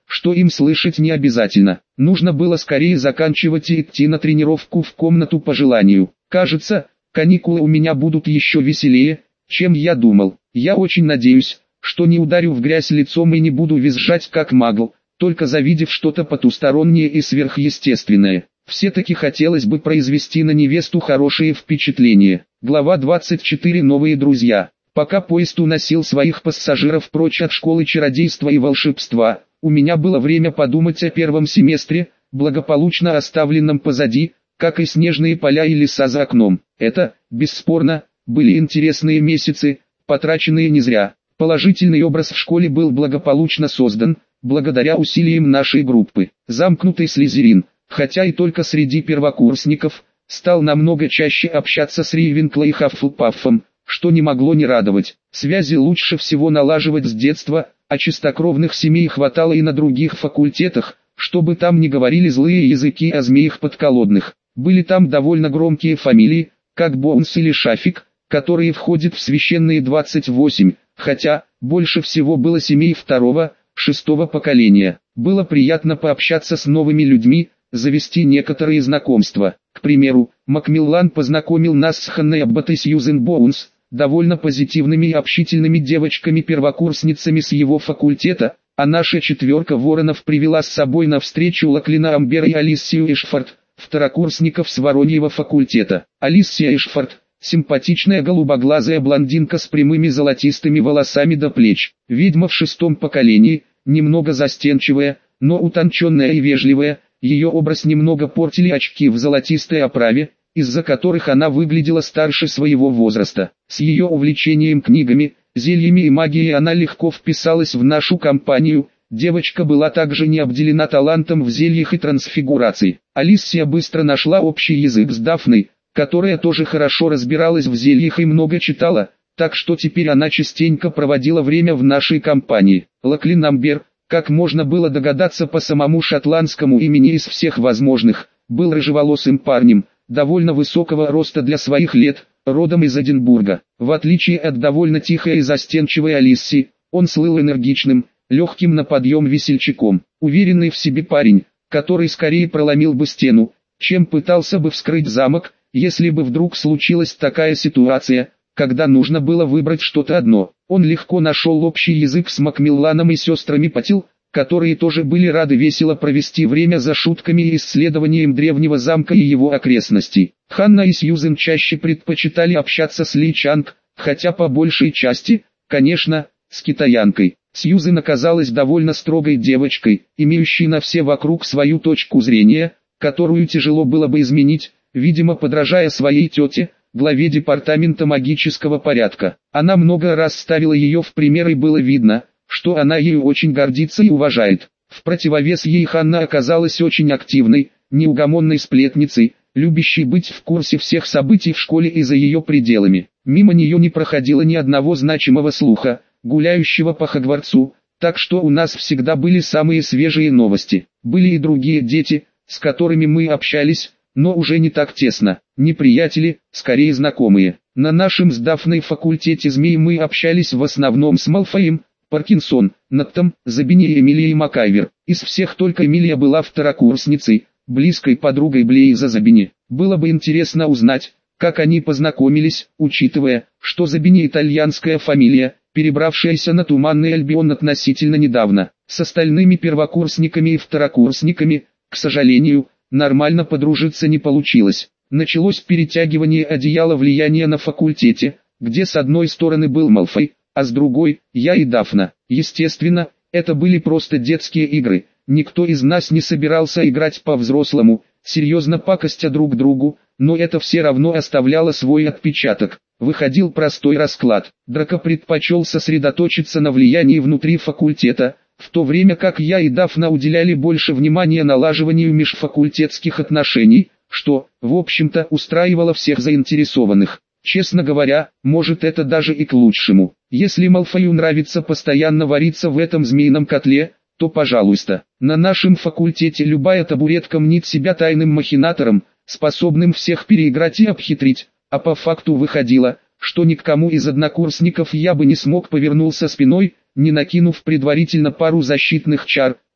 что им слышать не обязательно. Нужно было скорее заканчивать и идти на тренировку в комнату по желанию. Кажется, каникулы у меня будут еще веселее, чем я думал. Я очень надеюсь, что не ударю в грязь лицом и не буду визжать как магл, только завидев что-то потустороннее и сверхъестественное. Все-таки хотелось бы произвести на невесту хорошее впечатление. Глава 24. Новые друзья. Пока поезд уносил своих пассажиров прочь от школы чародейства и волшебства, у меня было время подумать о первом семестре, благополучно оставленном позади, как и снежные поля и леса за окном. Это, бесспорно, были интересные месяцы, потраченные не зря. Положительный образ в школе был благополучно создан, благодаря усилиям нашей группы. Замкнутый слизерин, хотя и только среди первокурсников, стал намного чаще общаться с Рейвенкло и Хаффлпаффом, что не могло не радовать. Связи лучше всего налаживать с детства, а чистокровных семей хватало и на других факультетах, чтобы там не говорили злые языки о змеях подколодных. Были там довольно громкие фамилии, как Боунс или Шафик, которые входят в священные 28, хотя, больше всего было семей второго, шестого поколения. Было приятно пообщаться с новыми людьми, завести некоторые знакомства. К примеру, Макмиллан познакомил нас с Ханной Аббат и Сьюзен Боунс, довольно позитивными и общительными девочками-первокурсницами с его факультета, а наша четверка воронов привела с собой на встречу Лаклина Амбера и Алиссию Эшфорд, второкурсников с Вороньего факультета. Алиссия Эшфорд – симпатичная голубоглазая блондинка с прямыми золотистыми волосами до плеч. Ведьма в шестом поколении, немного застенчивая, но утонченная и вежливая. Ее образ немного портили очки в золотистой оправе, из-за которых она выглядела старше своего возраста. С ее увлечением книгами, зельями и магией она легко вписалась в нашу компанию. Девочка была также не обделена талантом в зельях и трансфигурации. Алиссия быстро нашла общий язык с Дафной, которая тоже хорошо разбиралась в зельях и много читала, так что теперь она частенько проводила время в нашей компании. Лаклин Амбер, как можно было догадаться по самому шотландскому имени из всех возможных, был рыжеволосым парнем, довольно высокого роста для своих лет, родом из Эдинбурга. В отличие от довольно тихой и застенчивой Алиссии, он слыл энергичным, легким на подъем весельчаком. Уверенный в себе парень, который скорее проломил бы стену, чем пытался бы вскрыть замок, если бы вдруг случилась такая ситуация, когда нужно было выбрать что-то одно. Он легко нашел общий язык с Макмилланом и сестрами Патил, которые тоже были рады весело провести время за шутками и исследованием древнего замка и его окрестностей. Ханна и Сьюзен чаще предпочитали общаться с Ли Чанг, хотя по большей части, конечно, с китаянкой. Сьюзен оказалась довольно строгой девочкой, имеющей на все вокруг свою точку зрения, которую тяжело было бы изменить, видимо подражая своей тете, главе департамента магического порядка. Она много раз ставила ее в пример и было видно, что она ею очень гордится и уважает. В противовес ей Ханна оказалась очень активной, неугомонной сплетницей, любящей быть в курсе всех событий в школе и за ее пределами. Мимо нее не проходило ни одного значимого слуха, гуляющего по Хогвартсу, так что у нас всегда были самые свежие новости. Были и другие дети, с которыми мы общались, но уже не так тесно. Не приятели, скорее знакомые. На нашем с Дафной факультете змей мы общались в основном с Малфоем, Паркинсон, Наттом, Забини и Эмилией Макайвер. Из всех только Эмилия была второкурсницей, близкой подругой Блейза Забини. Было бы интересно узнать, как они познакомились, учитывая, что Забини итальянская фамилия, перебравшаяся на Туманный Альбион относительно недавно. С остальными первокурсниками и второкурсниками, к сожалению, нормально подружиться не получилось. Началось перетягивание одеяла влияния на факультете, где с одной стороны был Малфой, а с другой – я и Дафна. Естественно, это были просто детские игры, никто из нас не собирался играть по-взрослому, серьезно пакостя друг другу, но это все равно оставляло свой отпечаток. Выходил простой расклад. Драко предпочел сосредоточиться на влиянии внутри факультета, в то время как я и Дафна уделяли больше внимания налаживанию межфакультетских отношений, что, в общем-то, устраивало всех заинтересованных. Честно говоря, может это даже и к лучшему. Если Малфою нравится постоянно вариться в этом змеином котле, то пожалуйста. На нашем факультете любая табуретка мнит себя тайным махинатором, способным всех переиграть и обхитрить, а по факту выходило, что ни к кому из однокурсников я бы не смог повернулся спиной, не накинув предварительно пару защитных чар,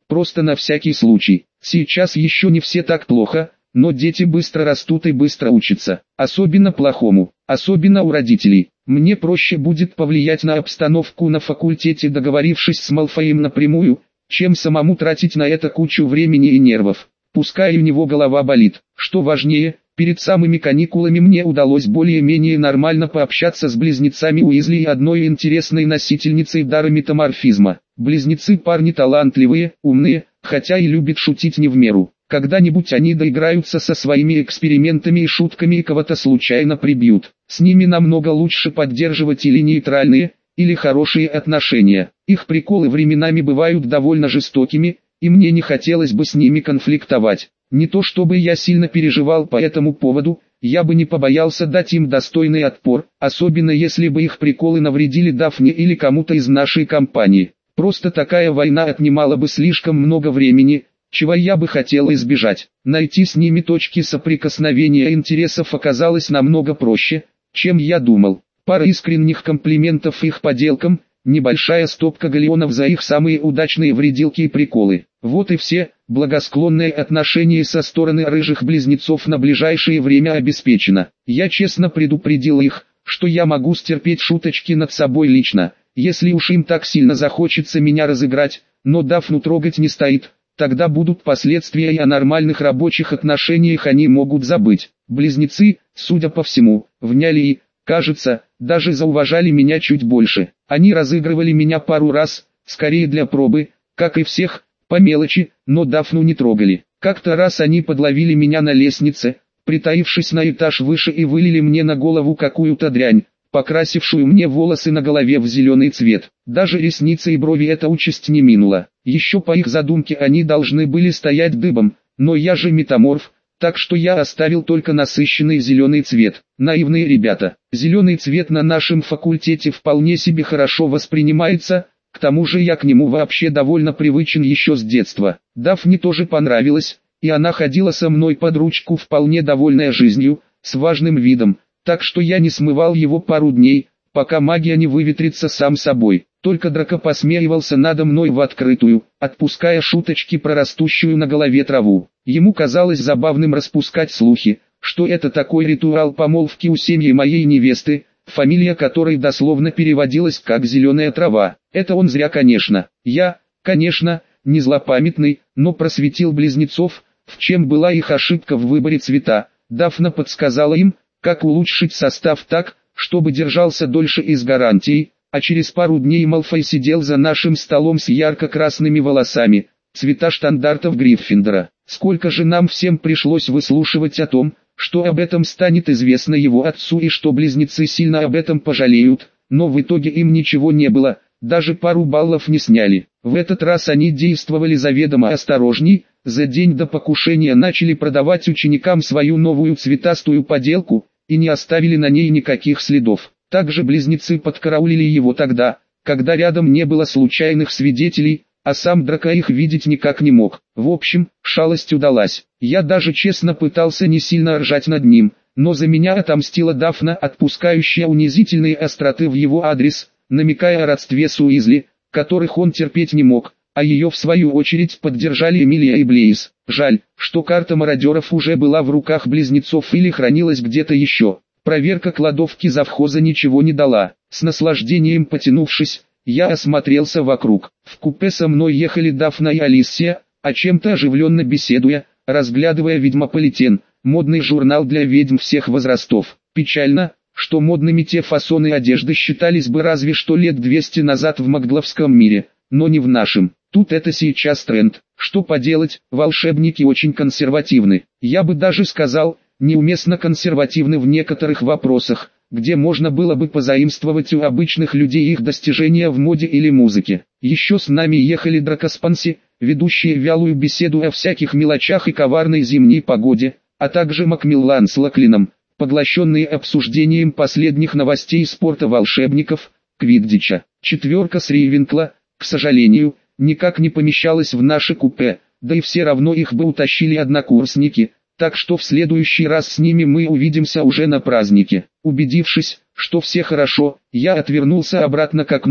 просто на всякий случай. Сейчас еще не все так плохо, но дети быстро растут и быстро учатся. Особенно плохому, особенно у родителей. Мне проще будет повлиять на обстановку на факультете, договорившись с Малфоем напрямую, чем самому тратить на это кучу времени и нервов. Пускай у него голова болит. Что важнее, перед самыми каникулами мне удалось более-менее нормально пообщаться с близнецами Уизли и одной интересной носительницей дара метаморфизма. Близнецы парни талантливые, умные, хотя и любят шутить не в меру. Когда-нибудь они доиграются со своими экспериментами и шутками и кого-то случайно прибьют. С ними намного лучше поддерживать или нейтральные, или хорошие отношения. Их приколы временами бывают довольно жестокими, и мне не хотелось бы с ними конфликтовать. Не то чтобы я сильно переживал по этому поводу, я бы не побоялся дать им достойный отпор, особенно если бы их приколы навредили Дафне или кому-то из нашей компании. Просто такая война отнимала бы слишком много времени, чего я бы хотел избежать. Найти с ними точки соприкосновения интересов оказалось намного проще, чем я думал. Пара искренних комплиментов их поделкам, небольшая стопка галеонов за их самые удачные вредилки и приколы. Вот и все. Благосклонное отношение со стороны рыжих близнецов на ближайшее время обеспечено. Я честно предупредил их, что я могу стерпеть шуточки над собой лично, если уж им так сильно захочется меня разыграть, но Дафну трогать не стоит. Тогда будут последствия, и о нормальных рабочих отношениях они могут забыть. Близнецы, судя по всему, вняли и, кажется, даже зауважали меня чуть больше. Они разыгрывали меня пару раз, скорее для пробы, как и всех, по мелочи, но Дафну не трогали. Как-то раз они подловили меня на лестнице, притаившись на этаж выше, и вылили мне на голову какую-то дрянь, покрасившую мне волосы на голове в зеленый цвет. Даже ресницы и брови эта участь не минула. Еще по их задумке они должны были стоять дыбом, но я же метаморф, так что я оставил только насыщенный зеленый цвет. Наивные ребята. Зеленый цвет на нашем факультете вполне себе хорошо воспринимается, к тому же я к нему вообще довольно привычен еще с детства. Дафне тоже понравилось, и она ходила со мной под ручку вполне довольная жизнью, с важным видом, так что я не смывал его пару дней, пока магия не выветрится сам собой. Только Драко посмеивался надо мной в открытую, отпуская шуточки про растущую на голове траву. Ему казалось забавным распускать слухи, что это такой ритуал помолвки у семьи моей невесты, фамилия которой дословно переводилась как «зеленая трава». Это он зря, конечно. Я, конечно, не злопамятный, но просветил близнецов, в чем была их ошибка в выборе цвета. Дафна подсказала им, как улучшить состав так, чтобы держался дольше и с гарантией, а через пару дней Малфой сидел за нашим столом с ярко-красными волосами, цвета штандартов Гриффиндора. Сколько же нам всем пришлось выслушивать о том, что об этом станет известно его отцу и что близнецы сильно об этом пожалеют, но в итоге им ничего не было, даже пару баллов не сняли. В этот раз они действовали заведомо осторожней, за день до покушения начали продавать ученикам свою новую цветастую поделку, и не оставили на ней никаких следов. Также близнецы подкараулили его тогда, когда рядом не было случайных свидетелей, а сам Драко их видеть никак не мог. В общем, шалость удалась. Я даже честно пытался не сильно ржать над ним, но за меня отомстила Дафна, отпускающая унизительные остроты в его адрес, намекая о родстве с Уизли, которых он терпеть не мог, а ее в свою очередь поддержали Эмилия и Блейз. Жаль, что карта мародеров уже была в руках близнецов или хранилась где-то еще. Проверка кладовки завхоза ничего не дала. С наслаждением потянувшись, я осмотрелся вокруг. В купе со мной ехали Дафна и Алисия, о чем-то оживленно беседуя, разглядывая «Ведьмополитен», модный журнал для ведьм всех возрастов. Печально, что модными те фасоны одежды считались бы разве что лет 200 назад в магловском мире, но не в нашем. Тут это сейчас тренд. Что поделать, волшебники очень консервативны. Я бы даже сказал, неуместно консервативны в некоторых вопросах, где можно было бы позаимствовать у обычных людей их достижения в моде или музыке. Еще с нами ехали Драко Спанси, ведущие вялую беседу о всяких мелочах и коварной зимней погоде, а также Макмиллан с Лаклином, поглощенные обсуждением последних новостей спорта волшебников, Квиддича. Четверка с Рейвенкла, к сожалению, никак не помещалась в наше купе, да и все равно их бы утащили однокурсники, так что в следующий раз с ними мы увидимся уже на празднике. Убедившись, что все хорошо, я отвернулся обратно к окну,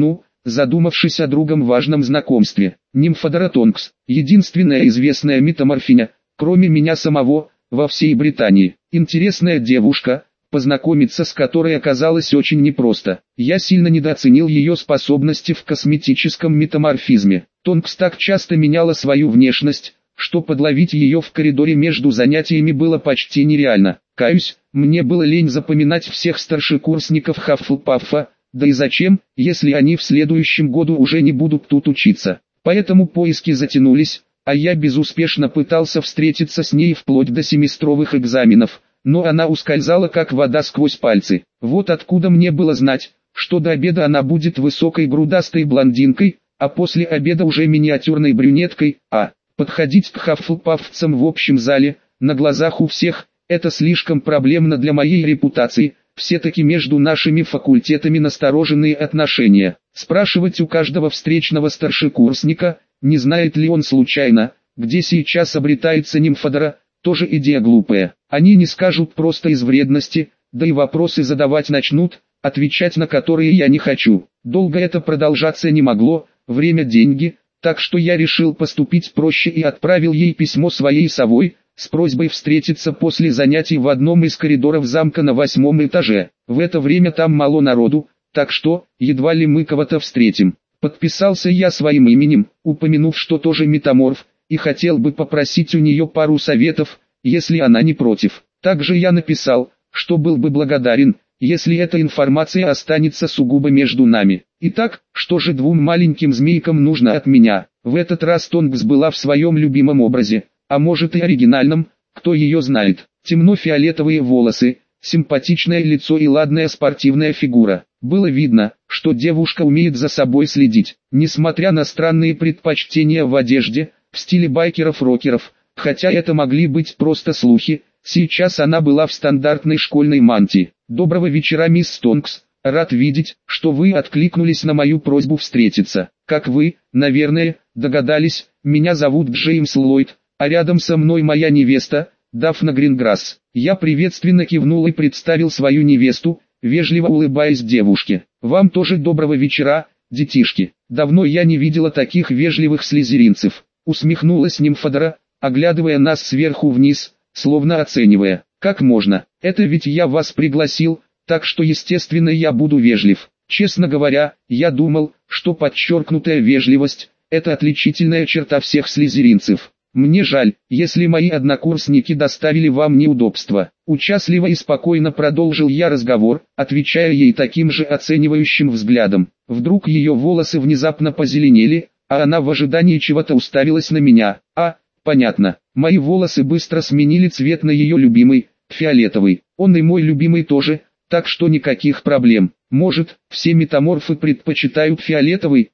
задумавшись о другом важном знакомстве. Нимфодора Тонкс, единственная известная метаморфиня, кроме меня самого, во всей Британии. Интересная девушка, познакомиться с которой оказалось очень непросто. Я сильно недооценил ее способности в косметическом метаморфизме. Тонкс так часто меняла свою внешность, что подловить ее в коридоре между занятиями было почти нереально. Каюсь, мне было лень запоминать всех старшекурсников Хаффлпаффа, да и зачем, если они в следующем году уже не будут тут учиться. Поэтому поиски затянулись, а я безуспешно пытался встретиться с ней вплоть до семестровых экзаменов, но она ускользала как вода сквозь пальцы. Вот откуда мне было знать, что до обеда она будет высокой грудастой блондинкой, а после обеда уже миниатюрной брюнеткой, подходить к хаффлпаффцам в общем зале, на глазах у всех, это слишком проблемно для моей репутации, все-таки между нашими факультетами настороженные отношения. Спрашивать у каждого встречного старшекурсника, не знает ли он случайно, где сейчас обретается Нимфодора, тоже идея глупая. Они не скажут просто из вредности, да и вопросы задавать начнут, отвечать на которые я не хочу. Долго это продолжаться не могло, время деньги, так что я решил поступить проще и отправил ей письмо своей совой, с просьбой встретиться после занятий в одном из коридоров замка на 8-м этаже. В это время там мало народу, так что, едва ли мы кого-то встретим. Подписался я своим именем, упомянув, что тоже метаморф, и хотел бы попросить у нее пару советов, если она не против. Также я написал, что был бы благодарен, если эта информация останется сугубо между нами. Итак, что же двум маленьким змейкам нужно от меня? В этот раз Тонкс была в своем любимом образе, а может и оригинальном, кто ее знает. Темно-фиолетовые волосы, симпатичное лицо и ладная спортивная фигура. Было видно, что девушка умеет за собой следить, несмотря на странные предпочтения в одежде, в стиле байкеров-рокеров, хотя это могли быть просто слухи, сейчас она была в стандартной школьной мантии. Доброго вечера, мисс Тонкс, рад видеть, что вы откликнулись на мою просьбу встретиться. Как вы, наверное, догадались, меня зовут Джеймс Ллойд, а рядом со мной моя невеста, Дафна Гринграсс. Я приветственно кивнул и представил свою невесту, вежливо улыбаясь девушке. Вам тоже доброго вечера, детишки. Давно я не видела таких вежливых слизеринцев. Усмехнулась Нимфодора, оглядывая нас сверху вниз, словно оценивая. Как можно? Это ведь я вас пригласил, так что естественно я буду вежлив. Честно говоря, я думал, что подчеркнутая вежливость – это отличительная черта всех слизеринцев. Мне жаль, если мои однокурсники доставили вам неудобства. Участливо и спокойно продолжил я разговор, отвечая ей таким же оценивающим взглядом. Вдруг ее волосы внезапно позеленели, а она в ожидании чего-то уставилась на меня. Понятно. Мои волосы быстро сменили цвет на ее любимый, фиолетовый. Он и мой любимый тоже, так что никаких проблем. Может, все метаморфы предпочитают фиолетовый?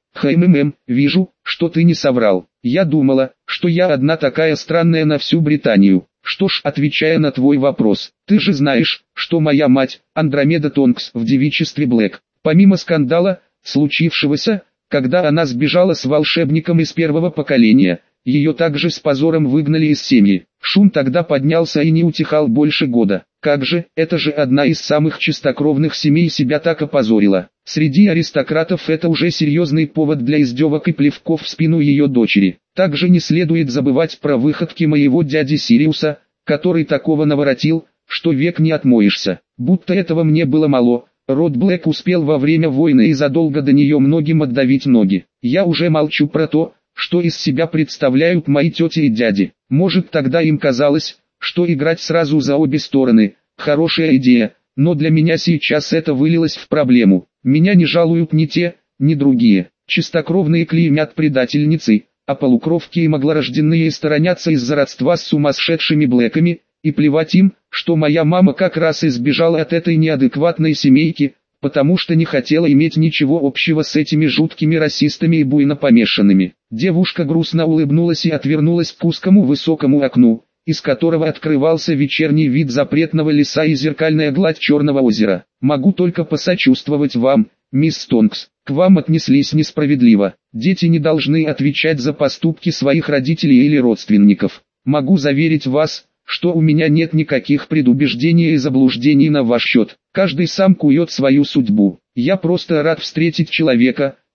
Вижу, что ты не соврал. Я думала, что я одна такая странная на всю Британию. Что ж, отвечая на твой вопрос, ты же знаешь, что моя мать, Андромеда Тонкс, в девичестве Блэк. Помимо скандала, случившегося, когда она сбежала с волшебником из первого поколения, ее также с позором выгнали из семьи. Шум тогда поднялся и не утихал больше года. Как же, это же одна из самых чистокровных семей себя так опозорила. Среди аристократов это уже серьезный повод для издевок и плевков в спину ее дочери. Также не следует забывать про выходки моего дяди Сириуса, который такого наворотил, что век не отмоешься. Будто этого мне было мало, род Блэк успел во время войны и задолго до нее многим отдавить ноги. Я уже молчу про то, что из себя представляют мои тети и дяди. Может, тогда им казалось, что играть сразу за обе стороны – хорошая идея, но для меня сейчас это вылилось в проблему. Меня не жалуют ни те, ни другие. Чистокровные клеймят предательницы, а полукровки и маглорожденные сторонятся из-за родства с сумасшедшими Блэками, и плевать им, что моя мама как раз избежала от этой неадекватной семейки, потому что не хотела иметь ничего общего с этими жуткими расистами и буйно помешанными. Девушка грустно улыбнулась и отвернулась к узкому высокому окну, из которого открывался вечерний вид запретного леса и зеркальная гладь Черного озера. Могу только посочувствовать вам, мисс Тонкс. К вам отнеслись несправедливо. Дети не должны отвечать за поступки своих родителей или родственников. Могу заверить вас, что у меня нет никаких предубеждений и заблуждений на ваш счет. Каждый сам кует свою судьбу. Я просто рад встретить человека,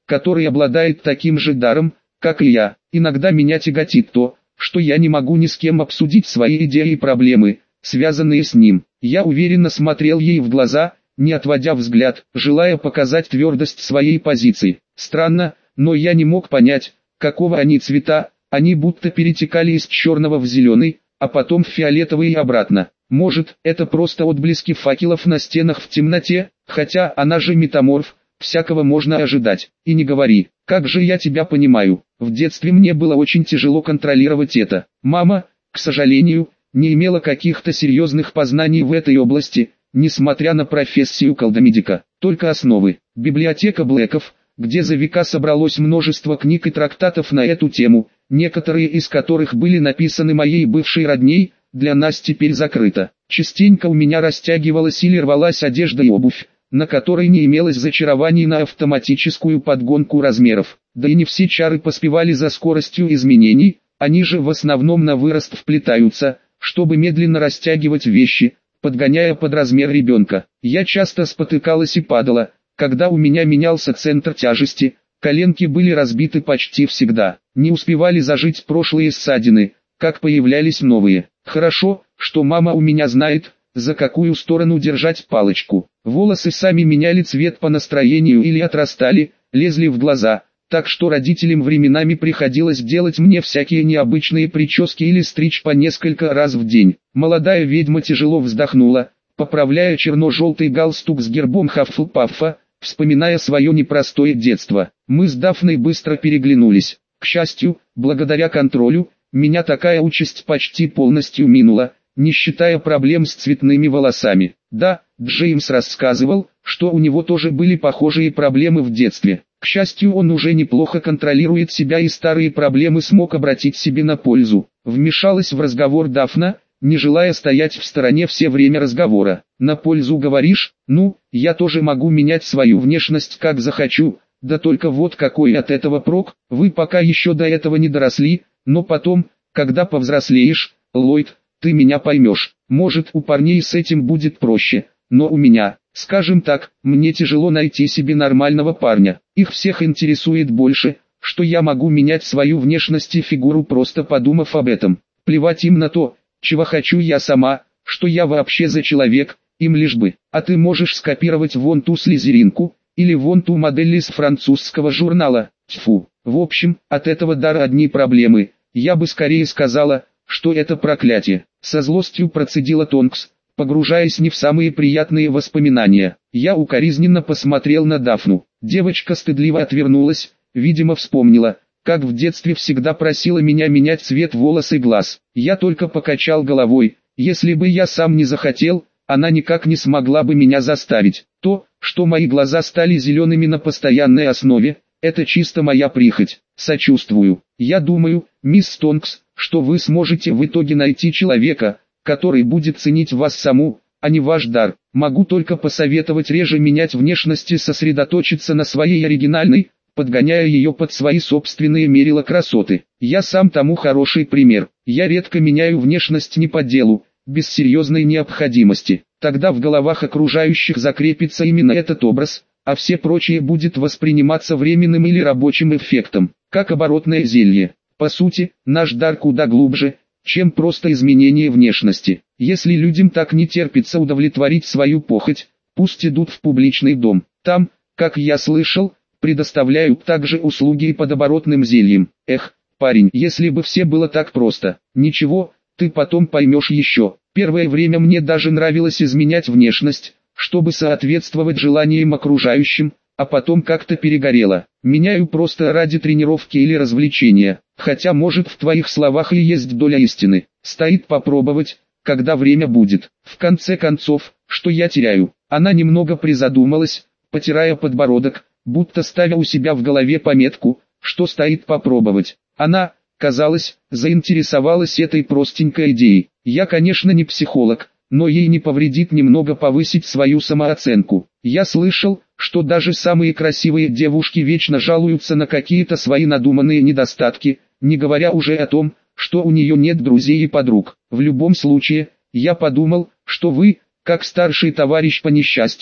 который обладает таким же даром, как и я. Иногда меня тяготит то, что я не могу ни с кем обсудить свои идеи и проблемы, связанные с ним. Я уверенно смотрел ей в глаза, не отводя взгляд, желая показать твердость своей позиции. Странно, но я не мог понять, какого они цвета, они будто перетекали из черного в зеленый, а потом в фиолетовый и обратно. Может, это просто отблески факелов на стенах в темноте, хотя она же метаморф, всякого можно ожидать. И не говори, как же я тебя понимаю, в детстве мне было очень тяжело контролировать это. Мама, к сожалению, не имела каких-то серьезных познаний в этой области, несмотря на профессию колдомедика, только основы. Библиотека Блэков, где за века собралось множество книг и трактатов на эту тему, некоторые из которых были написаны моей бывшей родней, для нас теперь закрыта. Частенько у меня растягивалась или рвалась одежда и обувь, на которой не имелось зачарований на автоматическую подгонку размеров. Да и не все чары поспевали за скоростью изменений, они же в основном на вырост вплетаются, чтобы медленно растягивать вещи, подгоняя под размер ребенка. Я часто спотыкалась и падала, когда у меня менялся центр тяжести, коленки были разбиты почти всегда. Не успевали зажить прошлые ссадины, как появлялись новые. Хорошо, что мама у меня знает, за какую сторону держать палочку. Волосы сами меняли цвет по настроению или отрастали, лезли в глаза, так что родителям временами приходилось делать мне всякие необычные прически или стричь по несколько раз в день. Молодая ведьма тяжело вздохнула, поправляя черно-желтый галстук с гербом Хаффлпаффа, вспоминая свое непростое детство. Мы с Дафной быстро переглянулись. К счастью, благодаря контролю, меня такая участь почти полностью минула, не считая проблем с цветными волосами. Да, Джеймс рассказывал, что у него тоже были похожие проблемы в детстве. К счастью, он уже неплохо контролирует себя и старые проблемы смог обратить себе на пользу. Вмешалась в разговор Дафна, не желая стоять в стороне все время разговора. На пользу говоришь? Ну, я тоже могу менять свою внешность как захочу, да только вот какой от этого прок, вы пока еще до этого не доросли, но потом, когда повзрослеешь, Ллойд, ты меня поймешь. Может, у парней с этим будет проще, но у меня, скажем так, мне тяжело найти себе нормального парня. Их всех интересует больше, что я могу менять свою внешность и фигуру, просто подумав об этом. Плевать им на то, чего хочу я сама, что я вообще за человек, им лишь бы. А ты можешь скопировать вон ту слизеринку, или вон ту модель из французского журнала. Тьфу. В общем, от этого дара одни проблемы. Я бы скорее сказала, что это проклятие. Со злостью процедила Тонкс, погружаясь не в самые приятные воспоминания. Я укоризненно посмотрел на Дафну. Девочка стыдливо отвернулась, видимо вспомнила, как в детстве всегда просила меня менять цвет волос и глаз. Я только покачал головой. Если бы я сам не захотел, она никак не смогла бы меня заставить. То, что мои глаза стали зелеными на постоянной основе, это чисто моя прихоть. Сочувствую. Я думаю, мисс Тонкс, что вы сможете в итоге найти человека, который будет ценить вас саму, а не ваш дар. Могу только посоветовать реже менять внешность и сосредоточиться на своей оригинальной, подгоняя ее под свои собственные мерила красоты. Я сам тому хороший пример. Я редко меняю внешность не по делу, без серьезной необходимости. Тогда в головах окружающих закрепится именно этот образ, а все прочее будет восприниматься временным или рабочим эффектом, как оборотное зелье. По сути, наш дар куда глубже, чем просто изменение внешности. Если людям так не терпится удовлетворить свою похоть, пусть идут в публичный дом. Там, как я слышал, предоставляют также услуги и под оборотным зельем. Эх, парень, если бы все было так просто. Ничего, ты потом поймешь еще. Первое время мне даже нравилось изменять внешность, чтобы соответствовать желаниям окружающим, а потом как-то перегорело. Меняю просто ради тренировки или развлечения, хотя может в твоих словах и есть доля истины. Стоит попробовать, когда время будет. В конце концов, что я теряю? Она немного призадумалась, потирая подбородок, будто ставя у себя в голове пометку, что стоит попробовать. Она, казалось, заинтересовалась этой простенькой идеей. Я, конечно, не психолог, но ей не повредит немного повысить свою самооценку. Я слышал, что даже самые красивые девушки вечно жалуются на какие-то свои надуманные недостатки, не говоря уже о том, что у нее нет друзей и подруг. В любом случае, я подумал, что вы, как старший товарищ по несчастью,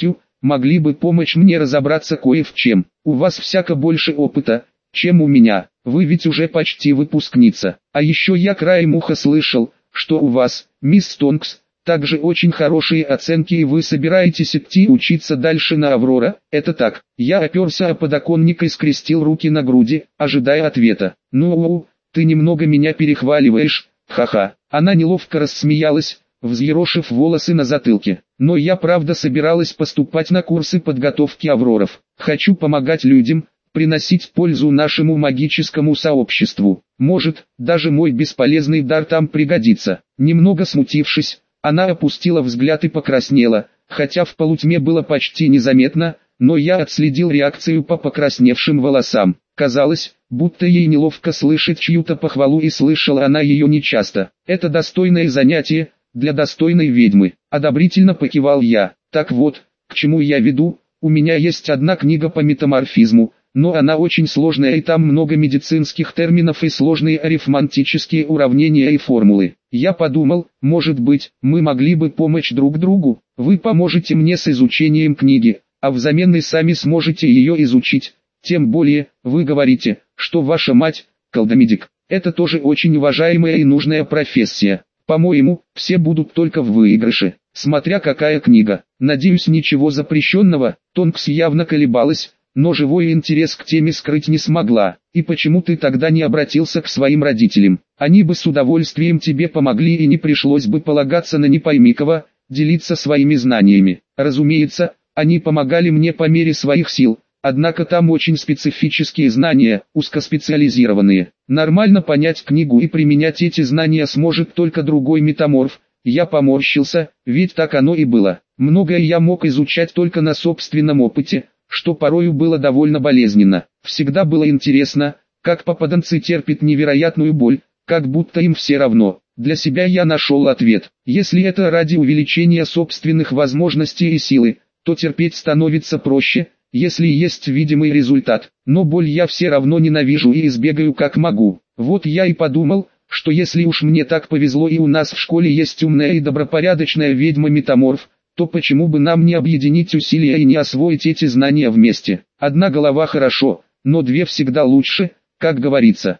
могли бы помочь мне разобраться кое в чем. У вас всяко больше опыта, чем у меня, вы ведь уже почти выпускница. А еще я краем уха слышал, что у вас, мисс Тонкс, также очень хорошие оценки и вы собираетесь идти учиться дальше на Аврора, это так? Я оперся о подоконник и скрестил руки на груди, ожидая ответа. Ну, ты немного меня перехваливаешь, ха-ха. Она неловко рассмеялась, взъерошив волосы на затылке. Но я правда собиралась поступать на курсы подготовки Авроров. Хочу помогать людям, приносить пользу нашему магическому сообществу. Может, даже мой бесполезный дар там пригодится. Немного смутившись, она опустила взгляд и покраснела, хотя в полутьме было почти незаметно, но я отследил реакцию по покрасневшим волосам. Казалось, будто ей неловко слышать чью-то похвалу и слышала она ее нечасто. Это достойное занятие, для достойной ведьмы. Одобрительно покивал я. Так вот, к чему я веду, у меня есть одна книга по метаморфизму, но она очень сложная и там много медицинских терминов и сложные арифметические уравнения и формулы. Я подумал, может быть, мы могли бы помочь друг другу, вы поможете мне с изучением книги, а взамен и сами сможете ее изучить. Тем более, вы говорите, что ваша мать – колдомедик. Это тоже очень уважаемая и нужная профессия. По-моему, все будут только в выигрыше, смотря какая книга. Надеюсь, ничего запрещенного. Тонкс явно колебалась, но живой интерес к теме скрыть не смогла. И почему ты тогда не обратился к своим родителям? Они бы с удовольствием тебе помогли и не пришлось бы полагаться на не пойми кого, делиться своими знаниями. Разумеется, они помогали мне по мере своих сил, однако там очень специфические знания, узкоспециализированные. Нормально понять книгу и применять эти знания сможет только другой метаморф. Я поморщился, ведь так оно и было. Многое я мог изучать только на собственном опыте, что порою было довольно болезненно. Всегда было интересно, как попаданцы терпят невероятную боль, как будто им все равно. Для себя я нашел ответ. Если это ради увеличения собственных возможностей и силы, то терпеть становится проще, если есть видимый результат. Но боль я все равно ненавижу и избегаю как могу. Вот я и подумал, что если уж мне так повезло и у нас в школе есть умная и добропорядочная ведьма-метаморф, то почему бы нам не объединить усилия и не освоить эти знания вместе? Одна голова хорошо, но две всегда лучше, как говорится.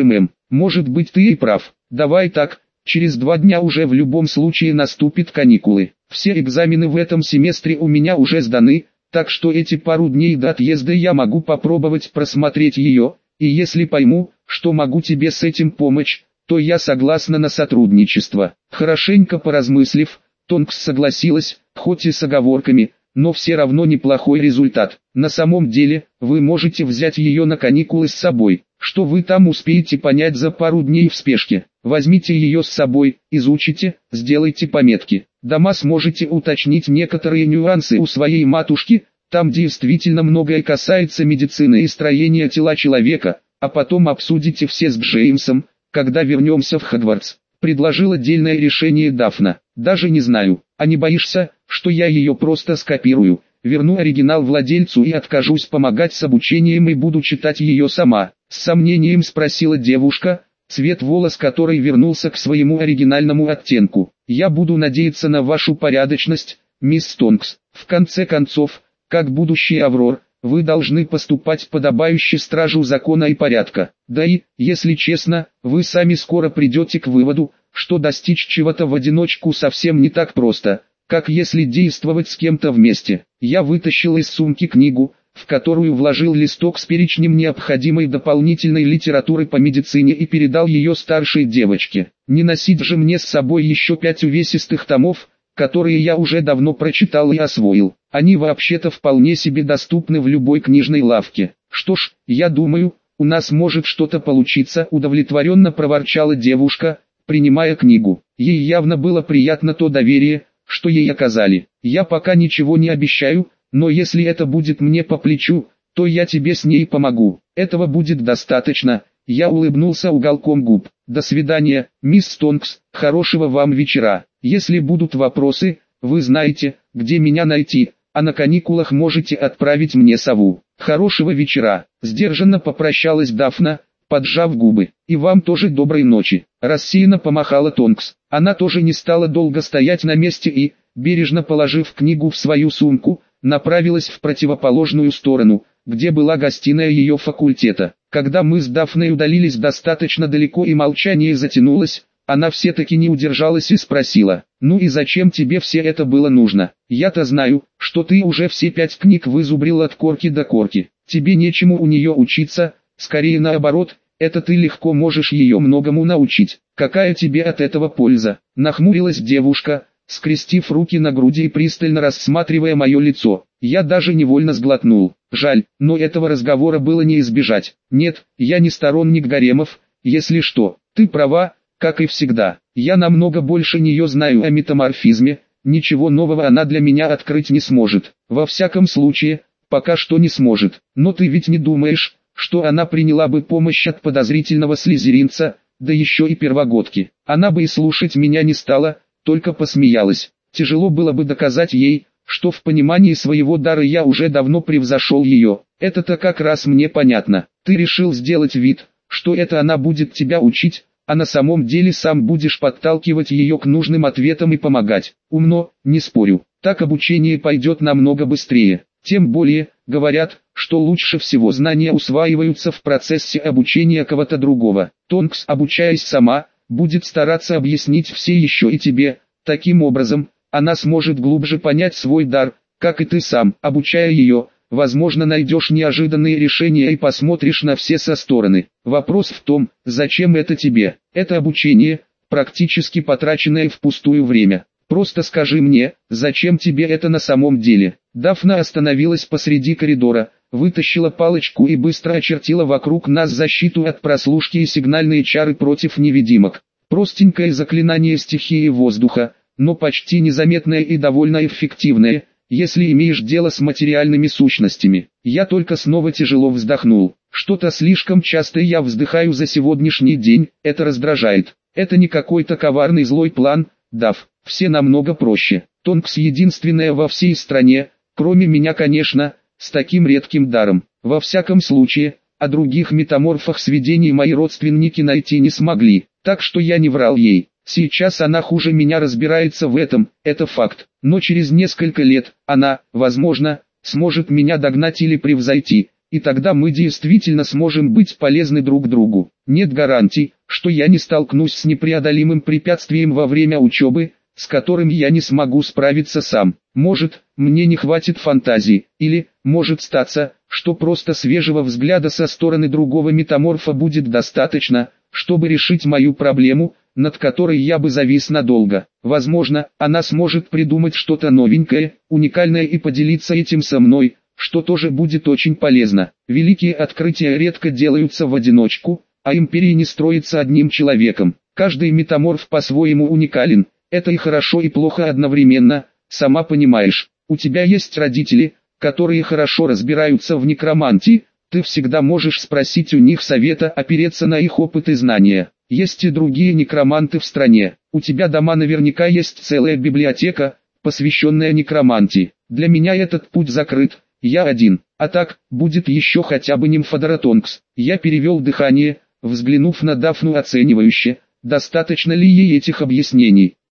Может быть ты и прав. Давай так, через 2 дня уже в любом случае наступят каникулы. Все экзамены в этом семестре у меня уже сданы, так что эти пару дней до отъезда я могу попробовать просмотреть ее, и если пойму, что могу тебе с этим помочь, то я согласна на сотрудничество. Хорошенько поразмыслив, Тонкс согласилась, хоть и с оговорками, но все равно неплохой результат. На самом деле, вы можете взять ее на каникулы с собой, что вы там успеете понять за пару дней в спешке. Возьмите ее с собой, изучите, сделайте пометки. Дома сможете уточнить некоторые нюансы у своей матушки, там действительно многое касается медицины и строения тела человека, а потом обсудите все с Джеймсом, когда вернемся в Хогвартс. Предложил отдельное решение Дафна. Даже не знаю, а не боишься, что я ее просто скопирую, верну оригинал владельцу и откажусь помогать с обучением и буду читать ее сама? С сомнением спросила девушка, цвет волос которой вернулся к своему оригинальному оттенку. Я буду надеяться на вашу порядочность, мисс Тонкс. В конце концов, как будущий Аврор, вы должны поступать подобающе стражу закона и порядка. Да и, если честно, вы сами скоро придете к выводу, что достичь чего-то в одиночку совсем не так просто, как если действовать с кем-то вместе. Я вытащил из сумки книгу, в которую вложил листок с перечнем необходимой дополнительной литературы по медицине и передал ее старшей девочке. Не носить же мне с собой еще 5 увесистых томов, которые я уже давно прочитал и освоил. Они вообще-то вполне себе доступны в любой книжной лавке. Что ж, я думаю, у нас может что-то получиться, удовлетворенно проворчала девушка, принимая книгу. Ей явно было приятно то доверие, что ей оказали. Я пока ничего не обещаю, но если это будет мне по плечу, то я тебе с ней помогу. Этого будет достаточно. Я улыбнулся уголком губ. До свидания, мисс Тонкс, хорошего вам вечера. Если будут вопросы, вы знаете, где меня найти, а на каникулах можете отправить мне сову. Хорошего вечера. Сдержанно попрощалась Дафна, поджав губы. И вам тоже доброй ночи. Рассеянно помахала Тонкс. Она тоже не стала долго стоять на месте и, бережно положив книгу в свою сумку, направилась в противоположную сторону, где была гостиная ее факультета. Когда мы с Дафной удалились достаточно далеко и молчание затянулось, она все-таки не удержалась и спросила: «Ну и зачем тебе все это было нужно? Я-то знаю, что ты уже все 5 книг вызубрил от корки до корки. Тебе нечему у нее учиться, скорее наоборот, это ты легко можешь ее многому научить. Какая тебе от этого польза?» Нахмурилась девушка, скрестив руки на груди и пристально рассматривая мое лицо. Я даже невольно сглотнул. Жаль, но этого разговора было не избежать. Нет, я не сторонник гаремов, если что. Ты права, как и всегда. Я намного больше нее знаю о метаморфизме, ничего нового она для меня открыть не сможет. Во всяком случае, пока что не сможет. Но ты ведь не думаешь, что она приняла бы помощь от подозрительного слизеринца, да еще и первогодки? Она бы и слушать меня не стала, только посмеялась. Тяжело было бы доказать ей, что в понимании своего дара я уже давно превзошел ее. Это-то как раз мне понятно. Ты решил сделать вид, что это она будет тебя учить, а на самом деле сам будешь подталкивать ее к нужным ответам и помогать. Умно, не спорю. Так обучение пойдет намного быстрее. Тем более, говорят, что лучше всего знания усваиваются в процессе обучения кого-то другого. Тонкс, обучаясь сама, будет стараться объяснить все еще и тебе. Таким образом, она сможет глубже понять свой дар, как и ты сам. Обучая ее, возможно, найдешь неожиданные решения и посмотришь на все со стороны. Вопрос в том, зачем это тебе? Это обучение, практически потраченное впустую время. Просто скажи мне, зачем тебе это на самом деле? Дафна остановилась посреди коридора, вытащила палочку и быстро очертила вокруг нас защиту от прослушки и сигнальные чары против невидимок. Простенькое заклинание стихии воздуха, но почти незаметное и довольно эффективное, если имеешь дело с материальными сущностями. Я только снова тяжело вздохнул. Что-то слишком часто я вздыхаю за сегодняшний день, это раздражает. Это не какой-то коварный злой план, Даф, все намного проще. Тонкс единственная во всей стране, кроме меня, конечно, с таким редким даром. Во всяком случае, о других метаморфах сведений мои родственники найти не смогли, так что я не врал ей. Сейчас она хуже меня разбирается в этом, это факт. Но через несколько лет, она, возможно, сможет меня догнать или превзойти, и тогда мы действительно сможем быть полезны друг другу. Нет гарантий, что я не столкнусь с непреодолимым препятствием во время учебы, с которым я не смогу справиться сам. Может, мне не хватит фантазии, или, может статься, что просто свежего взгляда со стороны другого метаморфа будет достаточно, чтобы решить мою проблему, над которой я бы завис надолго. Возможно, она сможет придумать что-то новенькое, уникальное и поделиться этим со мной, что тоже будет очень полезно. Великие открытия редко делаются в одиночку, а империя не строится одним человеком. Каждый метаморф по-своему уникален, это и хорошо и плохо одновременно, сама понимаешь. У тебя есть родители, которые хорошо разбираются в некромантии, ты всегда можешь спросить у них совета, опереться на их опыт и знания. Есть и другие некроманты в стране. У тебя дома наверняка есть целая библиотека, посвященная некромантии. Для меня этот путь закрыт, я один. А так, будет еще хотя бы Нимфодора Тонкс. Я перевел дыхание, взглянув на Дафну оценивающе, достаточно ли ей этих объяснений.